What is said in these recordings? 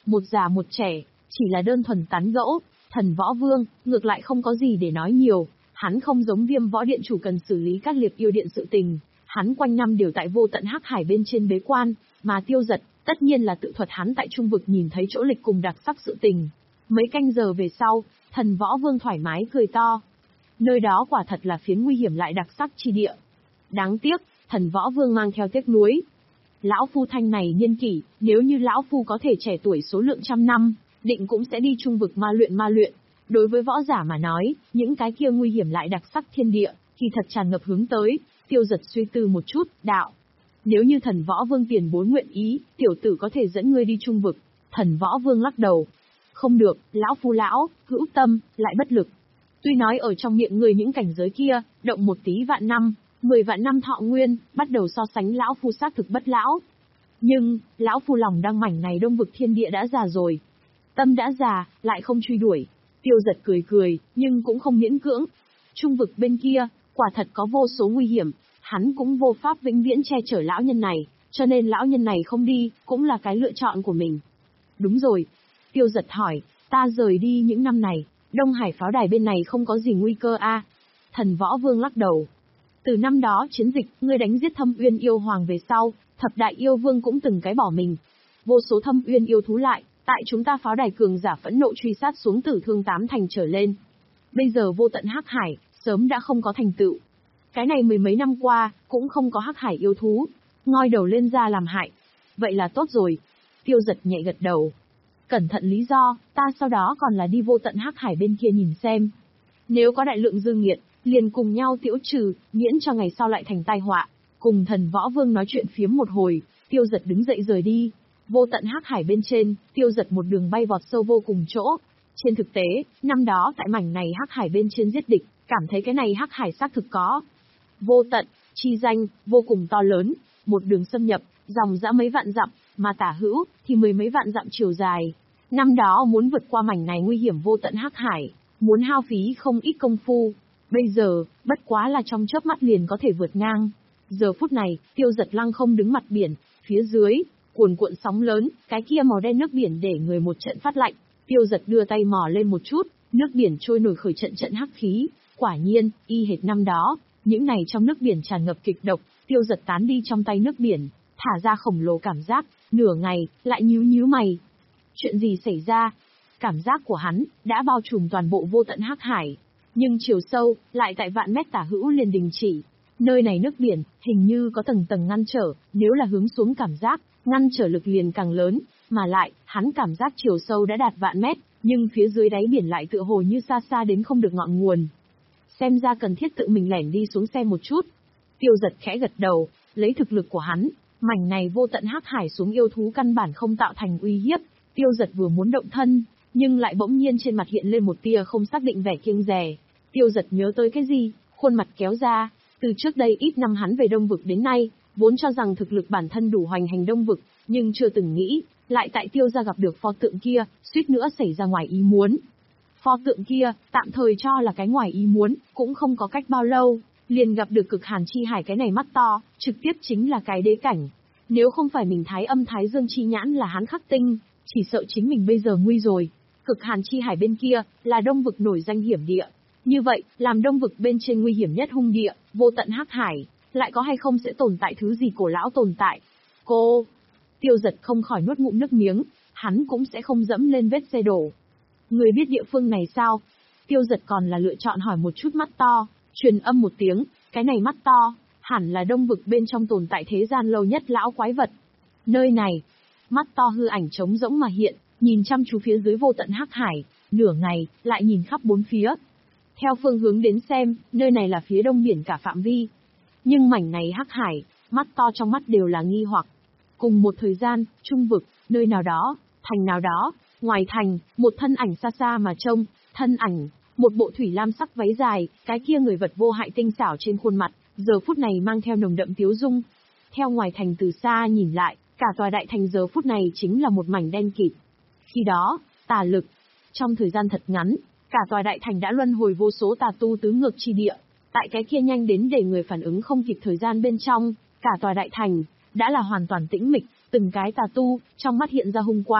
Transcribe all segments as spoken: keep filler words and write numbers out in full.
một già một trẻ, chỉ là đơn thuần tán gẫu. Thần Võ Vương, ngược lại không có gì để nói nhiều, hắn không giống Viêm Võ Điện chủ cần xử lý các liệp yêu điện sự tình, hắn quanh năm đều tại vô tận hắc hải bên trên bế quan, mà Tiêu Dật, tất nhiên là tự thuật hắn tại trung vực nhìn thấy chỗ lịch cùng đặc sắc sự tình. Mấy canh giờ về sau, Thần Võ Vương thoải mái cười to. Nơi đó quả thật là phiến nguy hiểm lại đặc sắc chi địa. Đáng tiếc, Thần Võ Vương mang theo tiếc nuối. Lão phu thanh này niên kỷ, nếu như lão phu có thể trẻ tuổi số lượng trăm năm, định cũng sẽ đi trung vực ma luyện ma luyện. Đối với võ giả mà nói, những cái kia nguy hiểm lại đặc sắc thiên địa, kỳ thật tràn ngập hướng tới. Tiêu Dật suy tư một chút, đạo. Nếu như Thần Võ Vương tiền bối nguyện ý, tiểu tử có thể dẫn ngươi đi trung vực. Thần Võ Vương lắc đầu. Không được, lão phu lão, hữu tâm, lại bất lực. Tuy nói ở trong miệng người những cảnh giới kia, động một tí vạn năm, mười vạn năm thọ nguyên, bắt đầu so sánh lão phu xác thực bất lão. Nhưng, lão phu lòng đang mảnh này đông vực thiên địa đã già rồi. Tâm đã già, lại không truy đuổi. Tiêu Dật cười cười, nhưng cũng không miễn cưỡng. Trung vực bên kia, quả thật có vô số nguy hiểm, hắn cũng vô pháp vĩnh viễn che chở lão nhân này, cho nên lão nhân này không đi, cũng là cái lựa chọn của mình. Đúng rồi. Tiêu Dật hỏi, ta rời đi những năm này, Đông Hải pháo đài bên này không có gì nguy cơ a? À? Thần Võ Vương lắc đầu. Từ năm đó chiến dịch, ngươi đánh giết Thâm Uyên yêu hoàng về sau, thập đại yêu vương cũng từng cái bỏ mình. Vô số Thâm Uyên yêu thú lại, tại chúng ta pháo đài cường giả phẫn nộ truy sát xuống tử thương tám thành trở lên. Bây giờ vô tận hắc hải, sớm đã không có thành tựu. Cái này mười mấy năm qua, cũng không có hắc hải yêu thú, ngoi đầu lên ra làm hại. Vậy là tốt rồi. Tiêu Dật nhẹ gật đầu. Cẩn thận lý do, ta sau đó còn là đi vô tận hắc hải bên kia nhìn xem. Nếu có đại lượng dư nghiệt, liền cùng nhau tiễu trừ, miễn cho ngày sau lại thành tai họa. Cùng Thần Võ Vương nói chuyện phiếm một hồi, Tiêu Dật đứng dậy rời đi. Vô tận hắc hải bên trên, Tiêu Dật một đường bay vọt sâu vô cùng chỗ. Trên thực tế, năm đó tại mảnh này hắc hải bên trên giết địch, cảm thấy cái này hắc hải xác thực có. Vô tận, chi danh, vô cùng to lớn, một đường xâm nhập, dòng dã mấy vạn dặm, mà tả hữu, thì mười mấy vạn dặm chiều dài. Năm đó muốn vượt qua mảnh này nguy hiểm vô tận hắc hải, muốn hao phí không ít công phu. Bây giờ, bất quá là trong chớp mắt liền có thể vượt ngang. Giờ phút này, Tiêu Dật lăng không đứng mặt biển, phía dưới, cuồn cuộn sóng lớn, cái kia màu đen nước biển để người một trận phát lạnh. Tiêu Dật đưa tay mò lên một chút, nước biển trôi nổi khởi trận trận hắc khí. Quả nhiên, y hệt năm đó, những này trong nước biển tràn ngập kịch độc, Tiêu Dật tán đi trong tay nước biển, thả ra khổng lồ cảm giác, nửa ngày, lại nhíu nhíu mày. Chuyện gì xảy ra? Cảm giác của hắn, đã bao trùm toàn bộ vô tận hắc hải. Nhưng chiều sâu, lại tại vạn mét tả hữu liền đình chỉ. Nơi này nước biển, hình như có tầng tầng ngăn trở, nếu là hướng xuống cảm giác, ngăn trở lực liền càng lớn, mà lại, hắn cảm giác chiều sâu đã đạt vạn mét, nhưng phía dưới đáy biển lại tựa hồ như xa xa đến không được ngọn nguồn. Xem ra cần thiết tự mình lẻn đi xuống xem một chút. Tiêu Dật khẽ gật đầu, lấy thực lực của hắn, mảnh này vô tận hắc hải xuống yêu thú căn bản không tạo thành uy hiếp. Tiêu Dật vừa muốn động thân, nhưng lại bỗng nhiên trên mặt hiện lên một tia không xác định vẻ kiêng dè. Tiêu Dật nhớ tới cái gì, khuôn mặt kéo ra. Từ trước đây ít năm hắn về Đông Vực đến nay, vốn cho rằng thực lực bản thân đủ hoành hành Đông Vực, nhưng chưa từng nghĩ, lại tại Tiêu gia gặp được pho tượng kia, suýt nữa xảy ra ngoài ý muốn. Pho tượng kia, tạm thời cho là cái ngoài ý muốn, cũng không có cách bao lâu, liền gặp được Cực Hàn Chi Hải cái này mắt to, trực tiếp chính là cái đế cảnh. Nếu không phải mình Thái Âm Thái Dương chi nhãn là hắn khắc tinh, chỉ sợ chính mình bây giờ nguy rồi. Cực Hàn Chi Hải bên kia, là Đông Vực nổi danh hiểm địa. Như vậy, làm Đông Vực bên trên nguy hiểm nhất hung địa, vô tận hắc hải, lại có hay không sẽ tồn tại thứ gì cổ lão tồn tại? Cô... Tiêu Dật không khỏi nuốt ngụm nước miếng, hắn cũng sẽ không dẫm lên vết xe đổ. Người biết địa phương này sao? Tiêu Dật còn là lựa chọn hỏi một chút mắt to, truyền âm một tiếng, cái này mắt to, hẳn là Đông Vực bên trong tồn tại thế gian lâu nhất lão quái vật. Nơi này, mắt to hư ảnh trống rỗng mà hiện, nhìn chăm chú phía dưới vô tận hắc hải, nửa ngày, lại nhìn khắp bốn phía. Theo phương hướng đến xem, nơi này là phía đông biển cả phạm vi. Nhưng mảnh này hắc hải, mắt to trong mắt đều là nghi hoặc. Cùng một thời gian, trung vực, nơi nào đó, thành nào đó, ngoài thành, một thân ảnh xa xa mà trông, thân ảnh, một bộ thủy lam sắc váy dài, cái kia người vật vô hại tinh xảo trên khuôn mặt, giờ phút này mang theo nồng đậm tiếu dung. Theo ngoài thành từ xa nhìn lại, cả tòa đại thành giờ phút này chính là một mảnh đen kịt. Khi đó, tà lực, trong thời gian thật ngắn, cả tòa đại thành đã luân hồi vô số tà tu tứ ngược chi địa. Tại cái kia nhanh đến để người phản ứng không kịp thời gian bên trong, cả tòa đại thành đã là hoàn toàn tĩnh mịch, từng cái tà tu trong mắt hiện ra hung quang,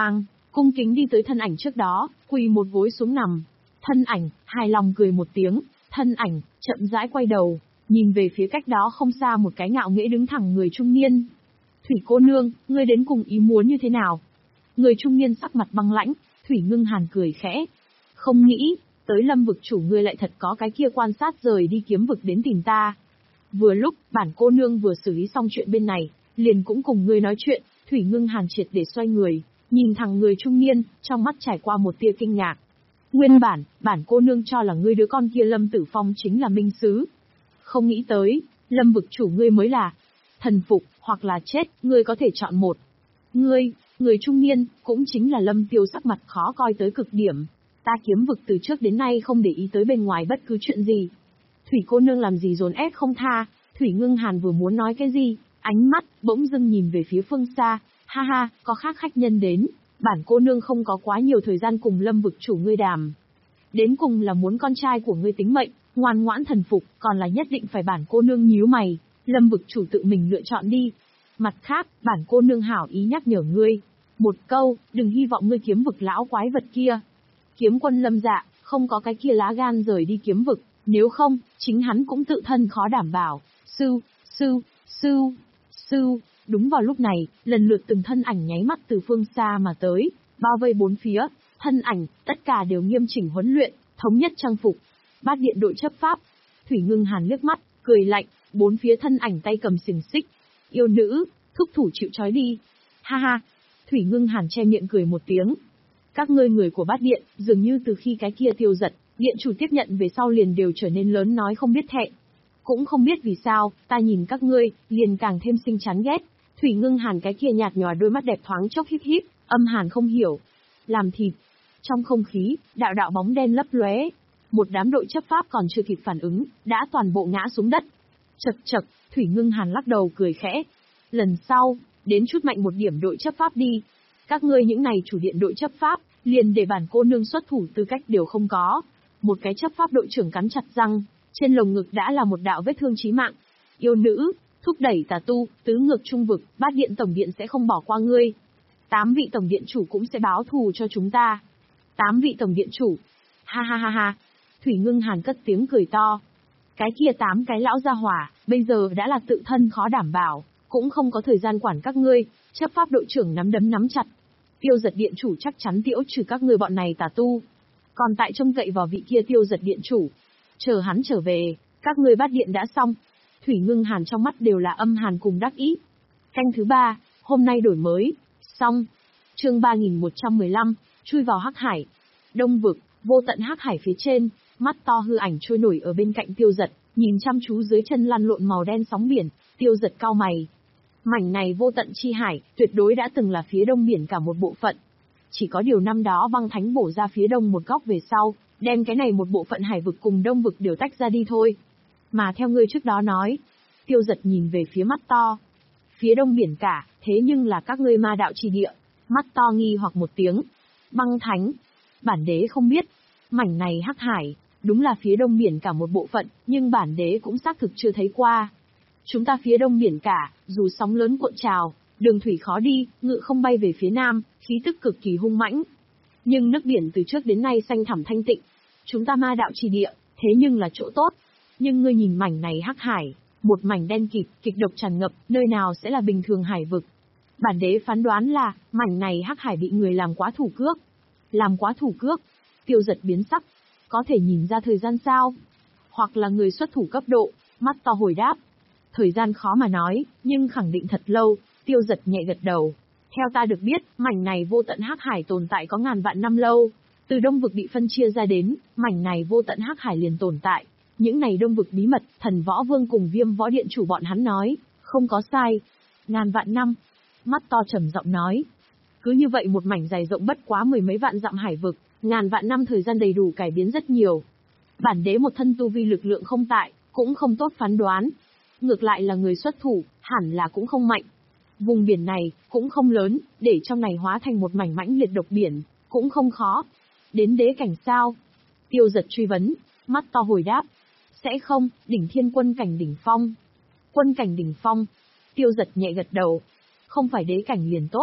cung kính đi tới thân ảnh trước đó, quỳ một gối xuống nằm. Thân ảnh, hài lòng cười một tiếng, thân ảnh, chậm rãi quay đầu, nhìn về phía cách đó không xa một cái ngạo nghễ đứng thẳng người trung niên. Thủy cô nương, ngươi đến cùng ý muốn như thế nào? Người trung niên sắc mặt băng lãnh, Thủy Ngưng Hàn cười khẽ. Không nghĩ, tới Lâm vực chủ ngươi lại thật có cái kia quan sát rời đi kiếm vực đến tìm ta. Vừa lúc, bản cô nương vừa xử lý xong chuyện bên này, liền cũng cùng ngươi nói chuyện. Thủy Ngưng Hàn triệt để xoay người, nhìn thẳng người trung niên, trong mắt trải qua một tia kinh ngạc. Nguyên bản, bản cô nương cho là ngươi đứa con kia Lâm Tử Phong chính là minh sứ. Không nghĩ tới, Lâm vực chủ ngươi mới là thần phục, hoặc là chết, ngươi có thể chọn một. Ngươi, người trung niên, cũng chính là Lâm Tiêu sắc mặt khó coi tới cực điểm. Ta kiếm vực từ trước đến nay không để ý tới bên ngoài bất cứ chuyện gì. Thủy cô nương làm gì dồn ép không tha, Thủy Ngưng Hàn vừa muốn nói cái gì, ánh mắt, bỗng dưng nhìn về phía phương xa, ha ha, có khác khách nhân đến, bản cô nương không có quá nhiều thời gian cùng Lâm vực chủ ngươi đàm. Đến cùng là muốn con trai của ngươi tính mệnh, ngoan ngoãn thần phục, còn là nhất định phải bản cô nương nhíu mày, Lâm vực chủ tự mình lựa chọn đi. Mặt khác, bản cô nương hảo ý nhắc nhở ngươi. Một câu, đừng hy vọng ngươi kiếm vực lão quái vật kia. Kiếm quân Lâm Dạ, không có cái kia lá gan rời đi kiếm vực, nếu không, chính hắn cũng tự thân khó đảm bảo. Sư, sư, sư, sư, đúng vào lúc này, lần lượt từng thân ảnh nháy mắt từ phương xa mà tới, bao vây bốn phía, thân ảnh, tất cả đều nghiêm chỉnh huấn luyện, thống nhất trang phục. Bát điện đội chấp pháp. Thủy Ngưng Hàn liếc mắt, cười lạnh, bốn phía thân ảnh tay cầm xiềng xích. Yêu nữ, thúc thủ chịu trói đi. Ha ha. Thủy Ngưng Hàn che miệng cười một tiếng. Các ngươi người của bát điện, dường như từ khi cái kia tiêu giật, điện chủ tiếp nhận về sau liền đều trở nên lớn nói không biết thẹn. Cũng không biết vì sao, ta nhìn các ngươi, liền càng thêm sinh chán ghét. Thủy Ngưng Hàn cái kia nhạt nhòa đôi mắt đẹp thoáng chốc híp híp, âm hàn không hiểu. Làm thịt. Trong không khí, đạo đạo bóng đen lấp lóe. Một đám đội chấp pháp còn chưa kịp phản ứng, đã toàn bộ ngã xuống đất. Chậc chậc, Thủy Ngưng Hàn lắc đầu cười khẽ. Lần sau, đến chút mạnh một điểm đội chấp pháp đi. Các ngươi những này chủ điện đội chấp pháp, liền để bản cô nương xuất thủ tư cách đều không có. Một cái chấp pháp đội trưởng cắn chặt răng, trên lồng ngực đã là một đạo vết thương chí mạng. Yêu nữ, thúc đẩy tà tu, tứ ngược trung vực, bát điện tổng điện sẽ không bỏ qua ngươi. Tám vị tổng điện chủ cũng sẽ báo thù cho chúng ta. Tám vị tổng điện chủ. Ha ha ha ha. Thủy Ngưng Hàn cất tiếng cười to. Cái kia tám cái lão gia hỏa, bây giờ đã là tự thân khó đảm bảo, cũng không có thời gian quản các ngươi. Chấp pháp đội trưởng nắm đấm nắm chặt. Tiêu giật điện chủ chắc chắn tiễu trừ các ngươi bọn này tà tu. Còn tại trông cậy vào vị kia tiêu giật điện chủ. Chờ hắn trở về, các ngươi bát điện đã xong. Thủy Ngưng Hàn trong mắt đều là âm hàn cùng đắc ý. Canh thứ ba, hôm nay đổi mới. Xong. Chương ba nghìn một trăm mười lăm, chui vào hắc hải. Đông vực, vô tận hắc hải phía trên, mắt to hư ảnh trôi nổi ở bên cạnh tiêu giật, nhìn chăm chú dưới chân lăn lộn màu đen sóng biển, tiêu giật cau mày. Mảnh này vô tận chi hải, tuyệt đối đã từng là phía đông biển cả một bộ phận. Chỉ có điều năm đó băng thánh bổ ra phía đông một góc về sau, đem cái này một bộ phận hải vực cùng đông vực đều tách ra đi thôi. Mà theo ngươi trước đó nói, tiêu giật nhìn về phía mắt to. Phía đông biển cả, thế nhưng là các ngươi ma đạo chi địa. Mắt to nghi hoặc một tiếng. Băng thánh. Bản đế không biết. Mảnh này hắc hải, đúng là phía đông biển cả một bộ phận, nhưng bản đế cũng xác thực chưa thấy qua. Chúng ta phía đông biển cả, dù sóng lớn cuộn trào, đường thủy khó đi, ngự không bay về phía nam, khí tức cực kỳ hung mãnh. Nhưng nước biển từ trước đến nay xanh thẳm thanh tịnh. Chúng ta ma đạo chi địa, thế nhưng là chỗ tốt. Nhưng ngươi nhìn mảnh này hắc hải, một mảnh đen kịt, kịch độc tràn ngập, nơi nào sẽ là bình thường hải vực. Bản đế phán đoán là, mảnh này hắc hải bị người làm quá thủ cước. Làm quá thủ cước. Tiêu giật biến sắc. Có thể nhìn ra thời gian sao? Hoặc là người xuất thủ cấp độ, mắt to hồi đáp. Thời gian khó mà nói, nhưng khẳng định thật lâu. Tiêu giật nhẹ gật đầu. Theo ta được biết, mảnh này vô tận hắc hải tồn tại có ngàn vạn năm lâu. Từ đông vực bị phân chia ra đến, mảnh này vô tận hắc hải liền tồn tại. Những này đông vực bí mật, thần võ vương cùng viêm võ điện chủ bọn hắn nói, không có sai. Ngàn vạn năm. Mắt to trầm giọng nói. Cứ như vậy một mảnh dài rộng bất quá mười mấy vạn dặm hải vực, ngàn vạn năm thời gian đầy đủ cải biến rất nhiều. Bản đế một thân tu vi lực lượng không tại, cũng không tốt phán đoán. Ngược lại là người xuất thủ, hẳn là cũng không mạnh. Vùng biển này, cũng không lớn, để trong này hóa thành một mảnh mãnh liệt độc biển, cũng không khó. Đến đế cảnh sao? Tiêu giật truy vấn, mắt to hồi đáp. Sẽ không, đỉnh thiên quân cảnh đỉnh phong. Quân cảnh đỉnh phong. Tiêu giật nhẹ gật đầu. Không phải đế cảnh liền tốt.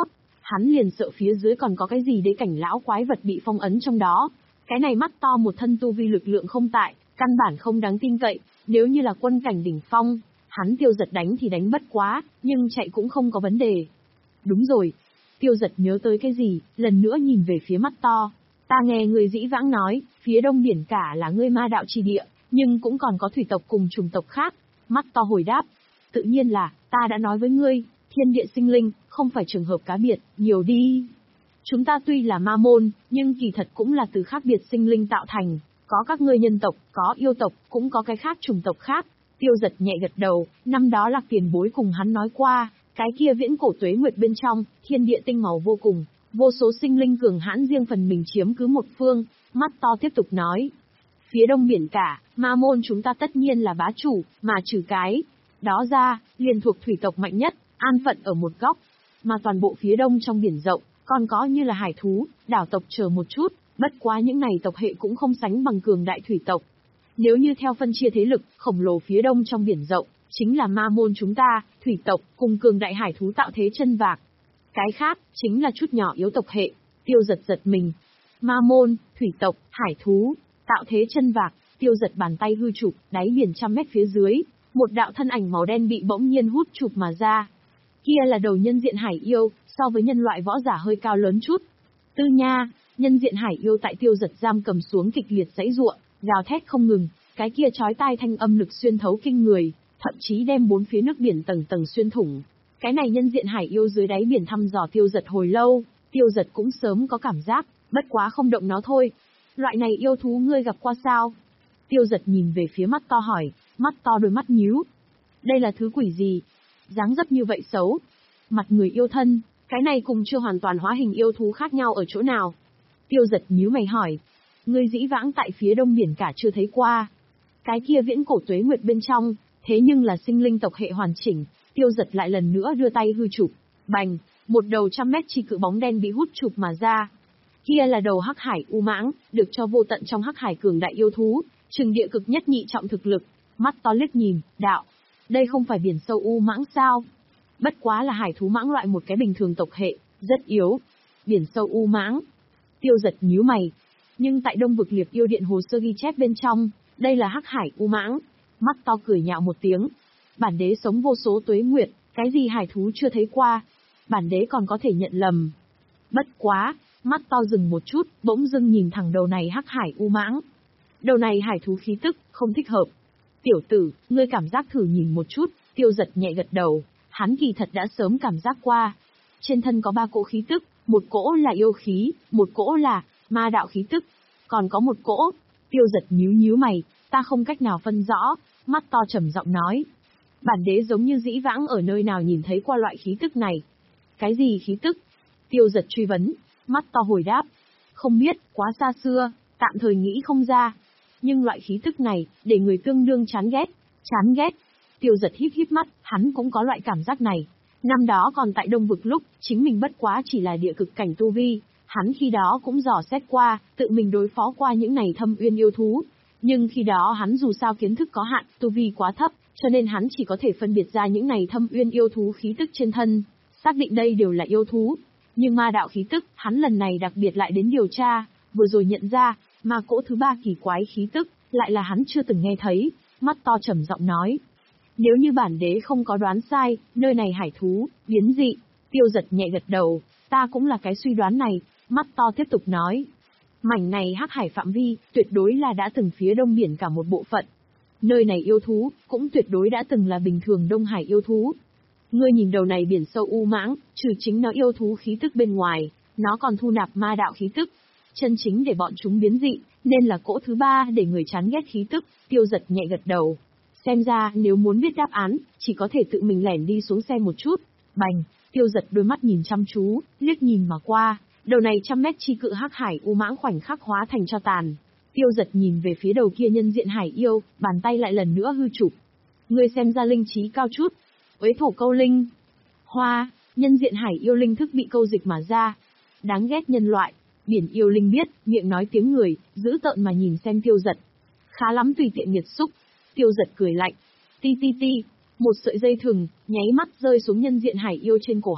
Hắn liền sợ phía dưới còn có cái gì đế cảnh lão quái vật bị phong ấn trong đó. Cái này mắt to một thân tu vi lực lượng không tại, căn bản không đáng tin cậy, nếu như là quân cảnh đỉnh phong, hắn Tiêu Giật đánh thì đánh bất quá, nhưng chạy cũng không có vấn đề. Đúng rồi. Tiêu Giật nhớ tới cái gì, lần nữa nhìn về phía mắt to. Ta nghe người dĩ vãng nói, phía đông biển cả là ngươi ma đạo chi địa, nhưng cũng còn có thủy tộc cùng trùng tộc khác. Mắt to hồi đáp. Tự nhiên là, ta đã nói với ngươi, thiên địa sinh linh, không phải trường hợp cá biệt, nhiều đi. Chúng ta tuy là ma môn, nhưng kỳ thật cũng là từ khác biệt sinh linh tạo thành. Có các ngươi nhân tộc, có yêu tộc, cũng có cái khác trùng tộc khác. Tiêu Giật nhẹ gật đầu, năm đó là tiền bối cùng hắn nói qua, cái kia viễn cổ tuế nguyệt bên trong, thiên địa tinh màu vô cùng, vô số sinh linh cường hãn riêng phần mình chiếm cứ một phương. Mắt to tiếp tục nói. Phía đông biển cả, ma môn chúng ta tất nhiên là bá chủ, mà trừ cái đó ra, liền thuộc thủy tộc mạnh nhất, an phận ở một góc. Mà toàn bộ phía đông trong biển rộng, còn có như là hải thú, đảo tộc chờ một chút, bất quá những này tộc hệ cũng không sánh bằng cường đại thủy tộc. Nếu như theo phân chia thế lực, khổng lồ phía đông trong biển rộng, chính là ma môn chúng ta, thủy tộc, cùng cường đại hải thú tạo thế chân vạc. Cái khác, chính là chút nhỏ yếu tộc hệ. Tiêu Giật giật mình. Ma môn, thủy tộc, hải thú, tạo thế chân vạc. Tiêu Giật bàn tay hư chụp, đáy biển trăm mét phía dưới, một đạo thân ảnh màu đen bị bỗng nhiên hút chụp mà ra. Kia là đầu nhân diện hải yêu, so với nhân loại võ giả hơi cao lớn chút. Tư nha, nhân diện hải yêu tại Tiêu Giật giam cầm xuống kịch liệt giãy giụa, gào thét không ngừng, cái kia chói tai thanh âm lực xuyên thấu kinh người, thậm chí đem bốn phía nước biển tầng tầng xuyên thủng. Cái này nhân diện hải yêu dưới đáy biển thăm dò Tiêu Giật hồi lâu, Tiêu Giật cũng sớm có cảm giác, bất quá không động nó thôi. Loại này yêu thú ngươi gặp qua sao? Tiêu Giật nhìn về phía mắt to hỏi, mắt to đôi mắt nhíu. Đây là thứ quỷ gì? Dáng dấp như vậy xấu. Mặt người yêu thân, cái này cùng chưa hoàn toàn hóa hình yêu thú khác nhau ở chỗ nào? Tiêu Giật nhíu mày hỏi. Ngươi dĩ vãng tại phía đông biển cả chưa thấy qua. Cái kia viễn cổ tuế nguyệt bên trong, thế nhưng là sinh linh tộc hệ hoàn chỉnh. Tiêu Giật lại lần nữa đưa tay hư chụp. Bành, một đầu trăm mét chi cự bóng đen bị hút chụp mà ra. Kia là đầu hắc hải u mãng, được cho vô tận trong hắc hải cường đại yêu thú, trừng địa cực nhất nhị trọng thực lực. Mắt to liếc nhìn, đạo. Đây không phải biển sâu u mãng sao? Bất quá là hải thú mãng loại một cái bình thường tộc hệ, rất yếu. Biển sâu u mãng. Tiêu Giật nhíu mày. Nhưng tại Đông vực Liệp Yêu Điện hồ sơ ghi chép bên trong, đây là hắc hải u mãng. Mắt to cười nhạo một tiếng. Bản đế sống vô số tuế nguyệt, cái gì hải thú chưa thấy qua. Bản đế còn có thể nhận lầm. Bất quá, mắt to dừng một chút, bỗng dưng nhìn thẳng đầu này hắc hải u mãng. Đầu này hải thú khí tức, không thích hợp. Tiểu tử, ngươi cảm giác thử nhìn một chút. Tiêu Giật nhẹ gật đầu, hắn kỳ thật đã sớm cảm giác qua. Trên thân có ba cỗ khí tức, một cỗ là yêu khí, một cỗ là ma đạo khí tức, còn có một cỗ. Tiêu Giật nhíu nhíu mày, ta không cách nào phân rõ. Mắt to trầm giọng nói. Bản đế giống như dĩ vãng ở nơi nào nhìn thấy qua loại khí tức này. Cái gì khí tức? Tiêu Giật truy vấn. Mắt to hồi đáp. Không biết, quá xa xưa, tạm thời nghĩ không ra. Nhưng loại khí tức này, để người tương đương chán ghét. Chán ghét. Tiêu Giật híp híp mắt, hắn cũng có loại cảm giác này. Năm đó còn tại Đông vực lúc, chính mình bất quá chỉ là địa cực cảnh tu vi. Hắn khi đó cũng dò xét qua, tự mình đối phó qua những này thâm uyên yêu thú. Nhưng khi đó hắn dù sao kiến thức có hạn, tu vi quá thấp, cho nên hắn chỉ có thể phân biệt ra những này thâm uyên yêu thú khí tức trên thân. Xác định đây đều là yêu thú. Nhưng ma đạo khí tức, hắn lần này đặc biệt lại đến điều tra, vừa rồi nhận ra, mà cỗ thứ ba kỳ quái khí tức, lại là hắn chưa từng nghe thấy. Mắt to trầm giọng nói. Nếu như bản đế không có đoán sai, nơi này hải thú, biến dị. Tiêu Giật nhẹ gật đầu, ta cũng là cái suy đoán này. Mắt to tiếp tục nói. Mảnh này hắc hải phạm vi, tuyệt đối là đã từng phía đông biển cả một bộ phận. Nơi này yêu thú, cũng tuyệt đối đã từng là bình thường Đông Hải yêu thú. Ngươi nhìn đầu này biển sâu u mãng, trừ chính nó yêu thú khí tức bên ngoài, nó còn thu nạp ma đạo khí tức. Chân chính để bọn chúng biến dị, nên là cỗ thứ ba để người chán ghét khí tức. Tiêu Giật nhẹ gật đầu. Xem ra, nếu muốn biết đáp án, chỉ có thể tự mình lẻn đi xuống xem một chút. Bành, Tiêu Giật đôi mắt nhìn chăm chú, liếc nhìn mà qua. Đầu này trăm mét chi cự hắc hải u mãng khoảnh khắc hóa thành cho tàn. Tiêu Giật nhìn về phía đầu kia nhân diện hải yêu, bàn tay lại lần nữa hư chụp. Ngươi xem ra linh trí cao chút. Uế thổ câu linh. Hoa, nhân diện hải yêu linh thức bị câu dịch mà ra. Đáng ghét nhân loại. Biển yêu linh biết, miệng nói tiếng người, giữ tợn mà nhìn xem Tiêu Giật. Khá lắm tùy tiện nghiệt xúc. Tiêu Giật cười lạnh. Ti ti ti. Một sợi dây thừng, nháy mắt rơi xuống nhân diện hải yêu trên cổ họng.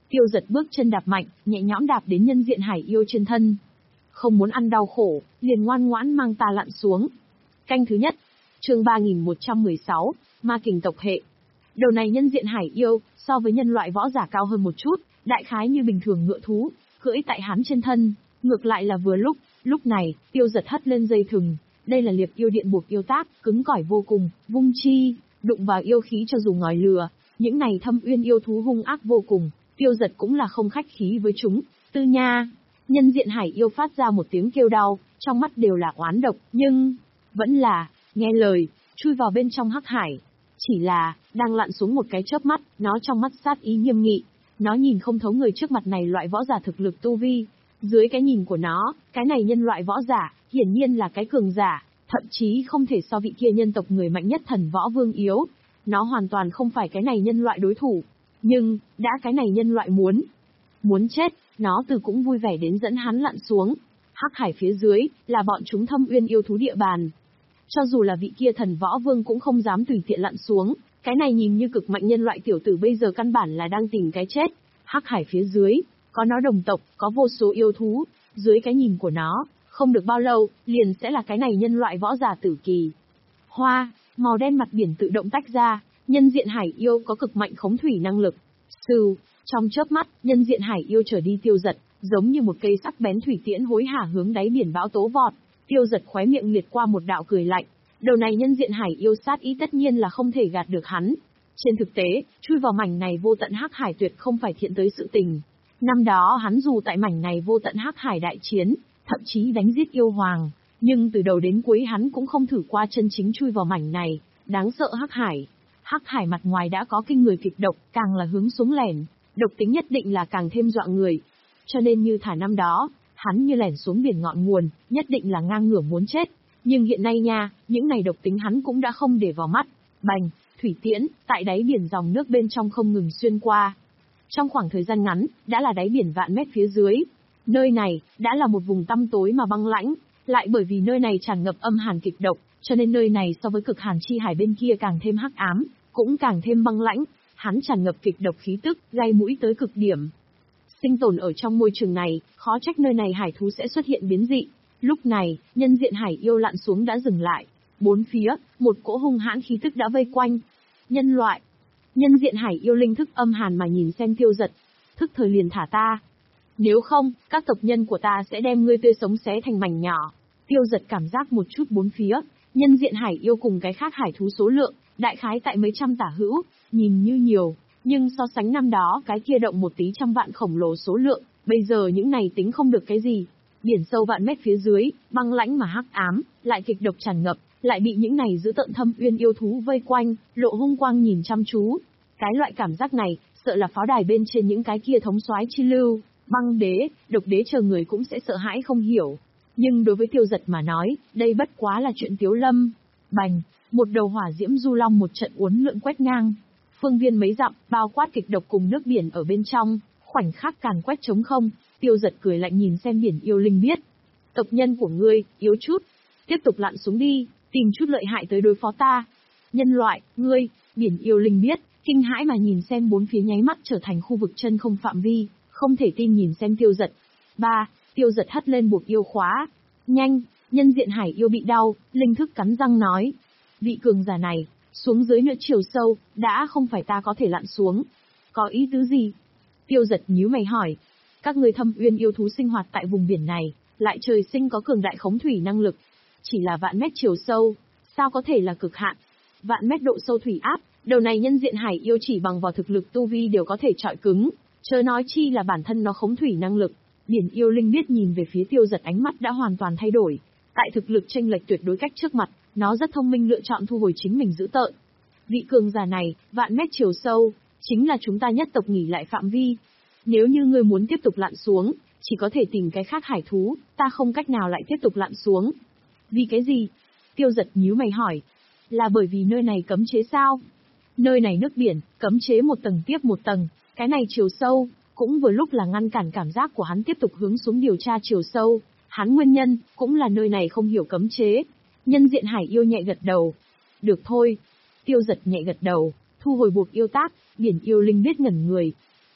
Tiêu Giật bước chân đạp mạnh, nhẹ nhõm đạp đến nhân diện hải yêu trên thân. Không muốn ăn đau khổ, liền ngoan ngoãn mang ta lặn xuống. Canh thứ nhất, chương ba nghìn một trăm mười sáu, Ma Kình tộc hệ. Đầu này nhân diện hải yêu, so với nhân loại võ giả cao hơn một chút, đại khái như bình thường ngựa thú, cưỡi tại hắn trên thân, ngược lại là vừa lúc, lúc này, Tiêu Giật hất lên dây thừng, đây là liệp yêu điện buộc yêu tác, cứng cỏi vô cùng, vung chi, đụng vào yêu khí cho dù ngòi lửa, những này thâm uyên yêu thú hung ác vô cùng, Tiêu Giật cũng là không khách khí với chúng. Tư nha, nhân diện hải yêu phát ra một tiếng kêu đau, trong mắt đều là oán độc, nhưng vẫn là nghe lời, chui vào bên trong hắc hải. Chỉ là, đang lặn xuống một cái chớp mắt, nó trong mắt sát ý nghiêm nghị, nó nhìn không thấu người trước mặt này loại võ giả thực lực tu vi. Dưới cái nhìn của nó, cái này nhân loại võ giả, hiển nhiên là cái cường giả, thậm chí không thể so vị kia nhân tộc người mạnh nhất thần võ vương yếu. Nó hoàn toàn không phải cái này nhân loại đối thủ. Nhưng, đã cái này nhân loại muốn, muốn chết, nó từ cũng vui vẻ đến dẫn hắn lặn xuống. Hắc hải phía dưới, là bọn chúng thâm uyên yêu thú địa bàn. Cho dù là vị kia thần võ vương cũng không dám tùy tiện lặn xuống, cái này nhìn như cực mạnh nhân loại tiểu tử bây giờ căn bản là đang tìm cái chết. Hắc hải phía dưới, có nó đồng tộc, có vô số yêu thú, dưới cái nhìn của nó, không được bao lâu, liền sẽ là cái này nhân loại võ giả tử kỳ. Hoa, màu đen mặt biển tự động tách ra, nhân diện hải yêu có cực mạnh khống thủy năng lực. Sừ, trong chớp mắt, nhân diện hải yêu trở đi Tiêu Giật, giống như một cây sắc bén thủy tiễn hối hả hướng đáy biển bão tố vọt. Tiêu Giật khóe miệng liệt qua một đạo cười lạnh. Đầu này nhân diện hải yêu sát ý tất nhiên là không thể gạt được hắn. Trên thực tế, chui vào mảnh này vô tận hắc hải tuyệt không phải thiện tới sự tình. Năm đó hắn dù tại mảnh này vô tận hắc hải đại chiến, thậm chí đánh giết yêu hoàng, nhưng từ đầu đến cuối hắn cũng không thử qua chân chính chui vào mảnh này. Đáng sợ hắc hải. Hắc hải mặt ngoài đã có kinh người kịch độc, càng là hướng xuống lẻn, độc tính nhất định là càng thêm dọa người. Cho nên như thả năm đó, hắn như lẻn xuống biển ngọn nguồn, nhất định là ngang ngửa muốn chết. Nhưng hiện nay nha, những này độc tính hắn cũng đã không để vào mắt. Bành, thủy tiễn, tại đáy biển dòng nước bên trong không ngừng xuyên qua. Trong khoảng thời gian ngắn, đã là đáy biển vạn mét phía dưới. Nơi này, đã là một vùng tăm tối mà băng lãnh, lại bởi vì nơi này tràn ngập âm hàn kịch độc, cho nên nơi này so với cực hàn chi hải bên kia càng thêm hắc ám, cũng càng thêm băng lãnh, hắn tràn ngập kịch độc khí tức, gai mũi tới cực điểm. Sinh tồn ở trong môi trường này, khó trách nơi này hải thú sẽ xuất hiện biến dị. Lúc này, nhân diện hải yêu lặn xuống đã dừng lại. Bốn phía, một cỗ hung hãn khí tức đã vây quanh. Nhân loại. Nhân diện hải yêu linh thức âm hàn mà nhìn xem Tiêu Giật. Thức thời liền thả ta. Nếu không, các tộc nhân của ta sẽ đem ngươi tươi sống xé thành mảnh nhỏ. Tiêu Giật cảm giác một chút bốn phía. Nhân diện hải yêu cùng cái khác hải thú số lượng, đại khái tại mấy trăm tả hữu, nhìn như nhiều. Nhưng so sánh năm đó cái kia động một tí trăm vạn khổng lồ số lượng, bây giờ những này tính không được cái gì. Biển sâu vạn mét phía dưới, băng lãnh mà hắc ám, lại kịch độc tràn ngập, lại bị những này giữ tận thâm uyên yêu thú vây quanh, lộ hung quang nhìn chăm chú. Cái loại cảm giác này, sợ là pháo đài bên trên những cái kia thống soái chi lưu, băng đế, độc đế chờ người cũng sẽ sợ hãi không hiểu. Nhưng đối với Tiêu Giật mà nói, đây bất quá là chuyện tiếu lâm. Bành, một đầu hỏa diễm du long một trận uốn lượn quét ngang. Phương viên mấy dặm, bao quát kịch độc cùng nước biển ở bên trong, khoảnh khắc càn quét trống không. Tiêu Giật cười lạnh nhìn xem biển yêu linh biết. Tộc nhân của ngươi, yếu chút. Tiếp tục lặn xuống đi, tìm chút lợi hại tới đối phó ta. Nhân loại, ngươi, biển yêu linh biết, kinh hãi mà nhìn xem bốn phía nháy mắt trở thành khu vực chân không phạm vi, không thể tin nhìn xem Tiêu Giật. Ba, Tiêu Giật hất lên buộc yêu khóa. Nhanh, nhân diện hải yêu bị đau, linh thức cắn răng nói. Vị cường giả này, xuống dưới nửa chiều sâu, đã không phải ta có thể lặn xuống. Có ý tứ gì? Tiêu Giật nhíu mày hỏi. Các người thâm uyên yêu thú sinh hoạt tại vùng biển này, lại trời sinh có cường đại khống thủy năng lực. Chỉ là vạn mét chiều sâu, sao có thể là cực hạn? Vạn mét độ sâu thủy áp, đầu này nhân diện hải yêu chỉ bằng vào thực lực tu vi đều có thể chọi cứng, chớ nói chi là bản thân nó khống thủy năng lực. Biển yêu linh biết nhìn về phía Tiêu Giật ánh mắt đã hoàn toàn thay đổi. Tại thực lực chênh lệch tuyệt đối cách trước mặt, nó rất thông minh lựa chọn thu hồi chính mình giữ tợn. Vị cường giả này, vạn mét chiều sâu, chính là chúng ta nhất tộc nghỉ lại phạm vi. Nếu như ngươi muốn tiếp tục lặn xuống, chỉ có thể tìm cái khác hải thú, ta không cách nào lại tiếp tục lặn xuống. Vì cái gì? Tiêu Giật nhíu mày hỏi. Là bởi vì nơi này cấm chế sao? Nơi này nước biển, cấm chế một tầng tiếp một tầng, cái này chiều sâu, cũng vừa lúc là ngăn cản cảm giác của hắn tiếp tục hướng xuống điều tra chiều sâu. Hắn nguyên nhân, cũng là nơi này không hiểu cấm chế. Nhân diện hải yêu nhẹ gật đầu. Được thôi. Tiêu Giật nhẹ gật đầu, thu hồi buộc yêu tác, biển yêu linh biết ngẩn người.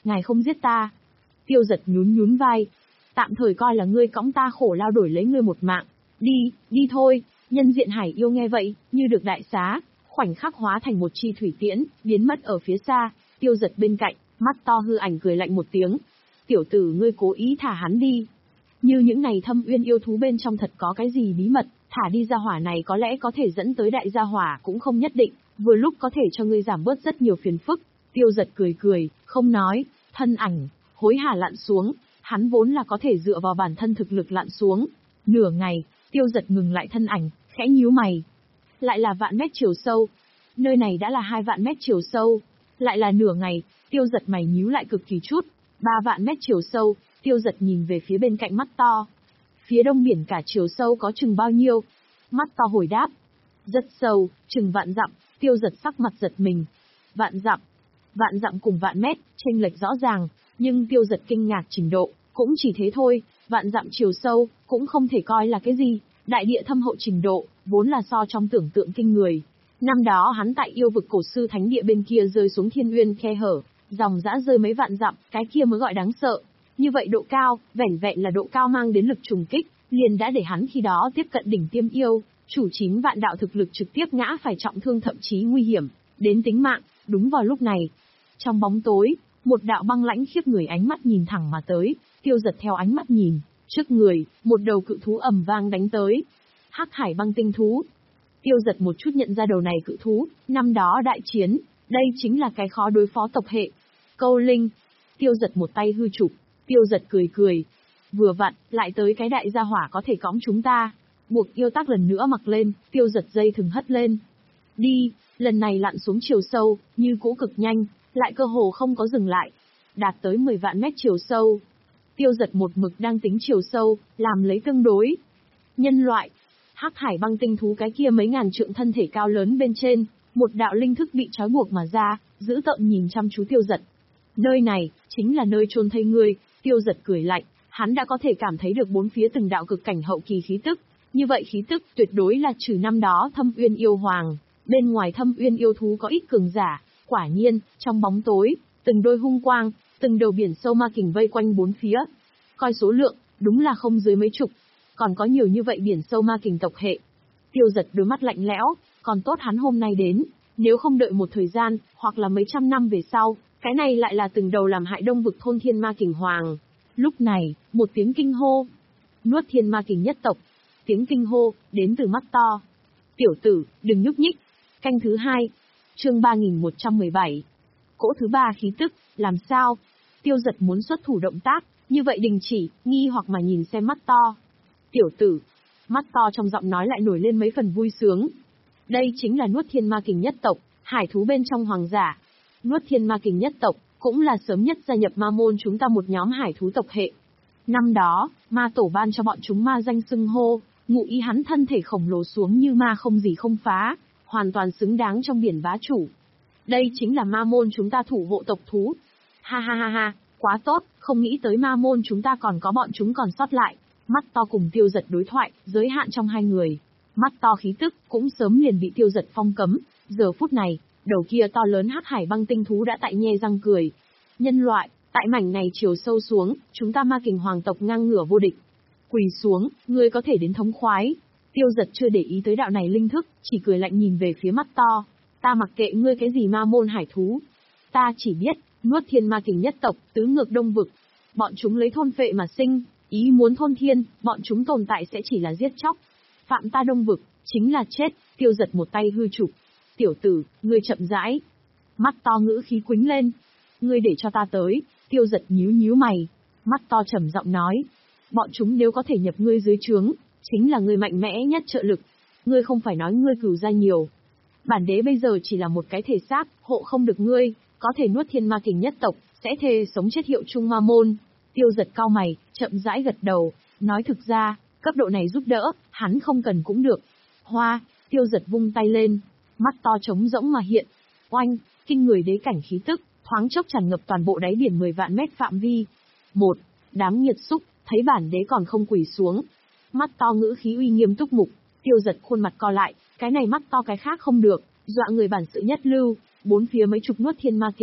ngài không giết ta. Tiêu Giật nhún nhún vai. Tạm thời coi là ngươi cõng ta khổ lao đổi lấy ngươi một mạng. Đi, đi thôi. Nhân diện hải yêu nghe vậy, như được đại xá, khoảnh khắc hóa thành một chi thủy tiễn, biến mất ở phía xa. Tiêu Giật bên cạnh, mắt to hư ảnh cười lạnh một tiếng. Tiểu tử ngươi cố ý thả hắn đi. Như những này thâm uyên yêu thú bên trong thật có cái gì bí mật, thả đi gia hỏa này có lẽ có thể dẫn tới đại gia hỏa cũng không nhất định, vừa lúc có thể cho ngươi giảm bớt rất nhiều phiền phức. Tiêu Giật cười cười, không nói, thân ảnh, hối hả lặn xuống, hắn vốn là có thể dựa vào bản thân thực lực lặn xuống. Nửa ngày, Tiêu Giật ngừng lại thân ảnh, khẽ nhíu mày. Lại là vạn mét chiều sâu. Nơi này đã là hai vạn mét chiều sâu. Lại là nửa ngày, Tiêu Giật mày nhíu lại cực kỳ chút. Ba vạn mét chiều sâu, Tiêu Giật nhìn về phía bên cạnh mắt to. Phía đông biển cả chiều sâu có chừng bao nhiêu? Mắt to hồi đáp. Rất sâu, chừng vạn dặm. Tiêu Giật sắc mặt giật mình. Vạn dặm. Vạn dặm cùng vạn mét, chênh lệch rõ ràng, nhưng Tiêu Giật kinh ngạc trình độ, cũng chỉ thế thôi, vạn dặm chiều sâu, cũng không thể coi là cái gì, đại địa thâm hậu trình độ, vốn là so trong tưởng tượng kinh người. Năm đó hắn tại yêu vực cổ sư thánh địa bên kia rơi xuống thiên uyên khe hở, dòng dã rơi mấy vạn dặm, cái kia mới gọi đáng sợ. Như vậy độ cao, vẻn vẹn là độ cao mang đến lực trùng kích, liền đã để hắn khi đó tiếp cận đỉnh tiêm yêu, chủ chín vạn đạo thực lực trực tiếp ngã phải trọng thương thậm chí nguy hiểm, đến tính mạng. Đúng vào lúc này, trong bóng tối, một đạo băng lãnh khiếp người ánh mắt nhìn thẳng mà tới, Tiêu Giật theo ánh mắt nhìn, trước người, một đầu cự thú ầm vang đánh tới. Hắc Hải băng tinh thú. Tiêu Giật một chút nhận ra đầu này cự thú, năm đó đại chiến, đây chính là cái khó đối phó tộc hệ. Câu linh. Tiêu Giật một tay hư chụp, Tiêu Giật cười cười. Vừa vặn, lại tới cái đại gia hỏa có thể cõng chúng ta. Buộc yêu tác lần nữa mặc lên, Tiêu Giật dây thừng hất lên. Đi, lần này lặn xuống chiều sâu, như cũ cực nhanh, lại cơ hồ không có dừng lại. Đạt tới mười vạn mét chiều sâu. Tiêu Giật một mực đang tính chiều sâu, làm lấy tương đối. Nhân loại. Hắc Hải băng tinh thú cái kia mấy ngàn trượng thân thể cao lớn bên trên, một đạo linh thức bị trói buộc mà ra, giữ tợn nhìn chăm chú Tiêu Giật. Nơi này, chính là nơi chôn thây ngươi. Tiêu Giật cười lạnh, hắn đã có thể cảm thấy được bốn phía từng đạo cực cảnh hậu kỳ khí tức. Như vậy khí tức tuyệt đối là trừ năm đó Thâm Uyên yêu hoàng. Bên ngoài Thâm Uyên yêu thú có ít cường giả, quả nhiên, trong bóng tối, từng đôi hung quang, từng đầu biển sâu ma kình vây quanh bốn phía. Coi số lượng, đúng là không dưới mấy chục, còn có nhiều như vậy biển sâu ma kình tộc hệ. Tiêu Giật đôi mắt lạnh lẽo, còn tốt hắn hôm nay đến, nếu không đợi một thời gian, hoặc là mấy trăm năm về sau, cái này lại là từng đầu làm hại đông vực thôn thiên ma kình hoàng. Lúc này, một tiếng kinh hô. Nuốt thiên ma kình nhất tộc. Tiếng kinh hô, đến từ mắt to. Tiểu tử, đừng nhúc nhích. Canh thứ hai. Chương ba nghìn một trăm mười bảy. Cỗ thứ ba khí tức, làm sao? Tiêu Giật muốn xuất thủ động tác, như vậy đình chỉ, nghi hoặc mà nhìn xem mắt to. Tiểu tử. Mắt to trong giọng nói lại nổi lên mấy phần vui sướng. Đây chính là nuốt thiên ma kình nhất tộc, hải thú bên trong hoàng giả. Nuốt thiên ma kình nhất tộc, cũng là sớm nhất gia nhập ma môn chúng ta một nhóm hải thú tộc hệ. Năm đó, ma tổ ban cho bọn chúng ma danh xưng hô, ngụ ý hắn thân thể khổng lồ xuống như ma không gì không phá, hoàn toàn xứng đáng trong biển bá chủ. Đây chính là ma môn chúng ta thủ hộ tộc thú. Ha ha ha ha, quá tốt, không nghĩ tới ma môn chúng ta còn có bọn chúng còn sót lại. Mắt to cùng Tiêu Giật đối thoại, giới hạn trong hai người. Mắt to khí tức, cũng sớm liền bị Tiêu Giật phong cấm, giờ phút này, đầu kia to lớn Hắc Hải băng tinh thú đã tại nhe răng cười. Nhân loại, tại mảnh này chiều sâu xuống, chúng ta ma kình hoàng tộc ngang ngửa vô địch. Quỳ xuống, ngươi có thể đến thống khoái. Tiêu Giật chưa để ý tới đạo này linh thức, chỉ cười lạnh nhìn về phía mắt to. Ta mặc kệ ngươi cái gì ma môn hải thú. Ta chỉ biết, nuốt thiên ma kình nhất tộc, tứ ngược đông vực. Bọn chúng lấy thôn phệ mà sinh, ý muốn thôn thiên, bọn chúng tồn tại sẽ chỉ là giết chóc. Phạm ta đông vực, chính là chết. Tiêu Giật một tay hư chụp. Tiểu tử, ngươi chậm rãi. Mắt to ngữ khí quính lên. Ngươi để cho ta tới. Tiêu Giật nhíu nhíu mày. Mắt to trầm giọng nói. Bọn chúng nếu có thể nhập ngươi dưới trướng, chính là ngươi mạnh mẽ nhất trợ lực. Ngươi không phải nói ngươi cửu ra nhiều. Bản đế bây giờ chỉ là một cái thể xác, hộ không được ngươi, có thể nuốt thiên ma kình nhất tộc, sẽ thề sống chết hiệu chung ma môn. Tiêu Giật cau mày, chậm rãi gật đầu, nói thực ra, cấp độ này giúp đỡ, hắn không cần cũng được. Hoa, Tiêu Giật vung tay lên, mắt to trống rỗng mà hiện. Oanh, kinh người đế cảnh khí tức, thoáng chốc tràn ngập toàn bộ đáy biển mười vạn mét phạm vi. Một, đám nghiệt xúc, thấy bản đế còn không quỳ xuống. Mắt to ngữ khí uy nghiêm túc mục, Tiêu Giật khuôn mặt co lại, cái này mắt to cái khác không được, dọa người bản sự nhất lưu, bốn phía mấy chục nuốt thiên ma kình,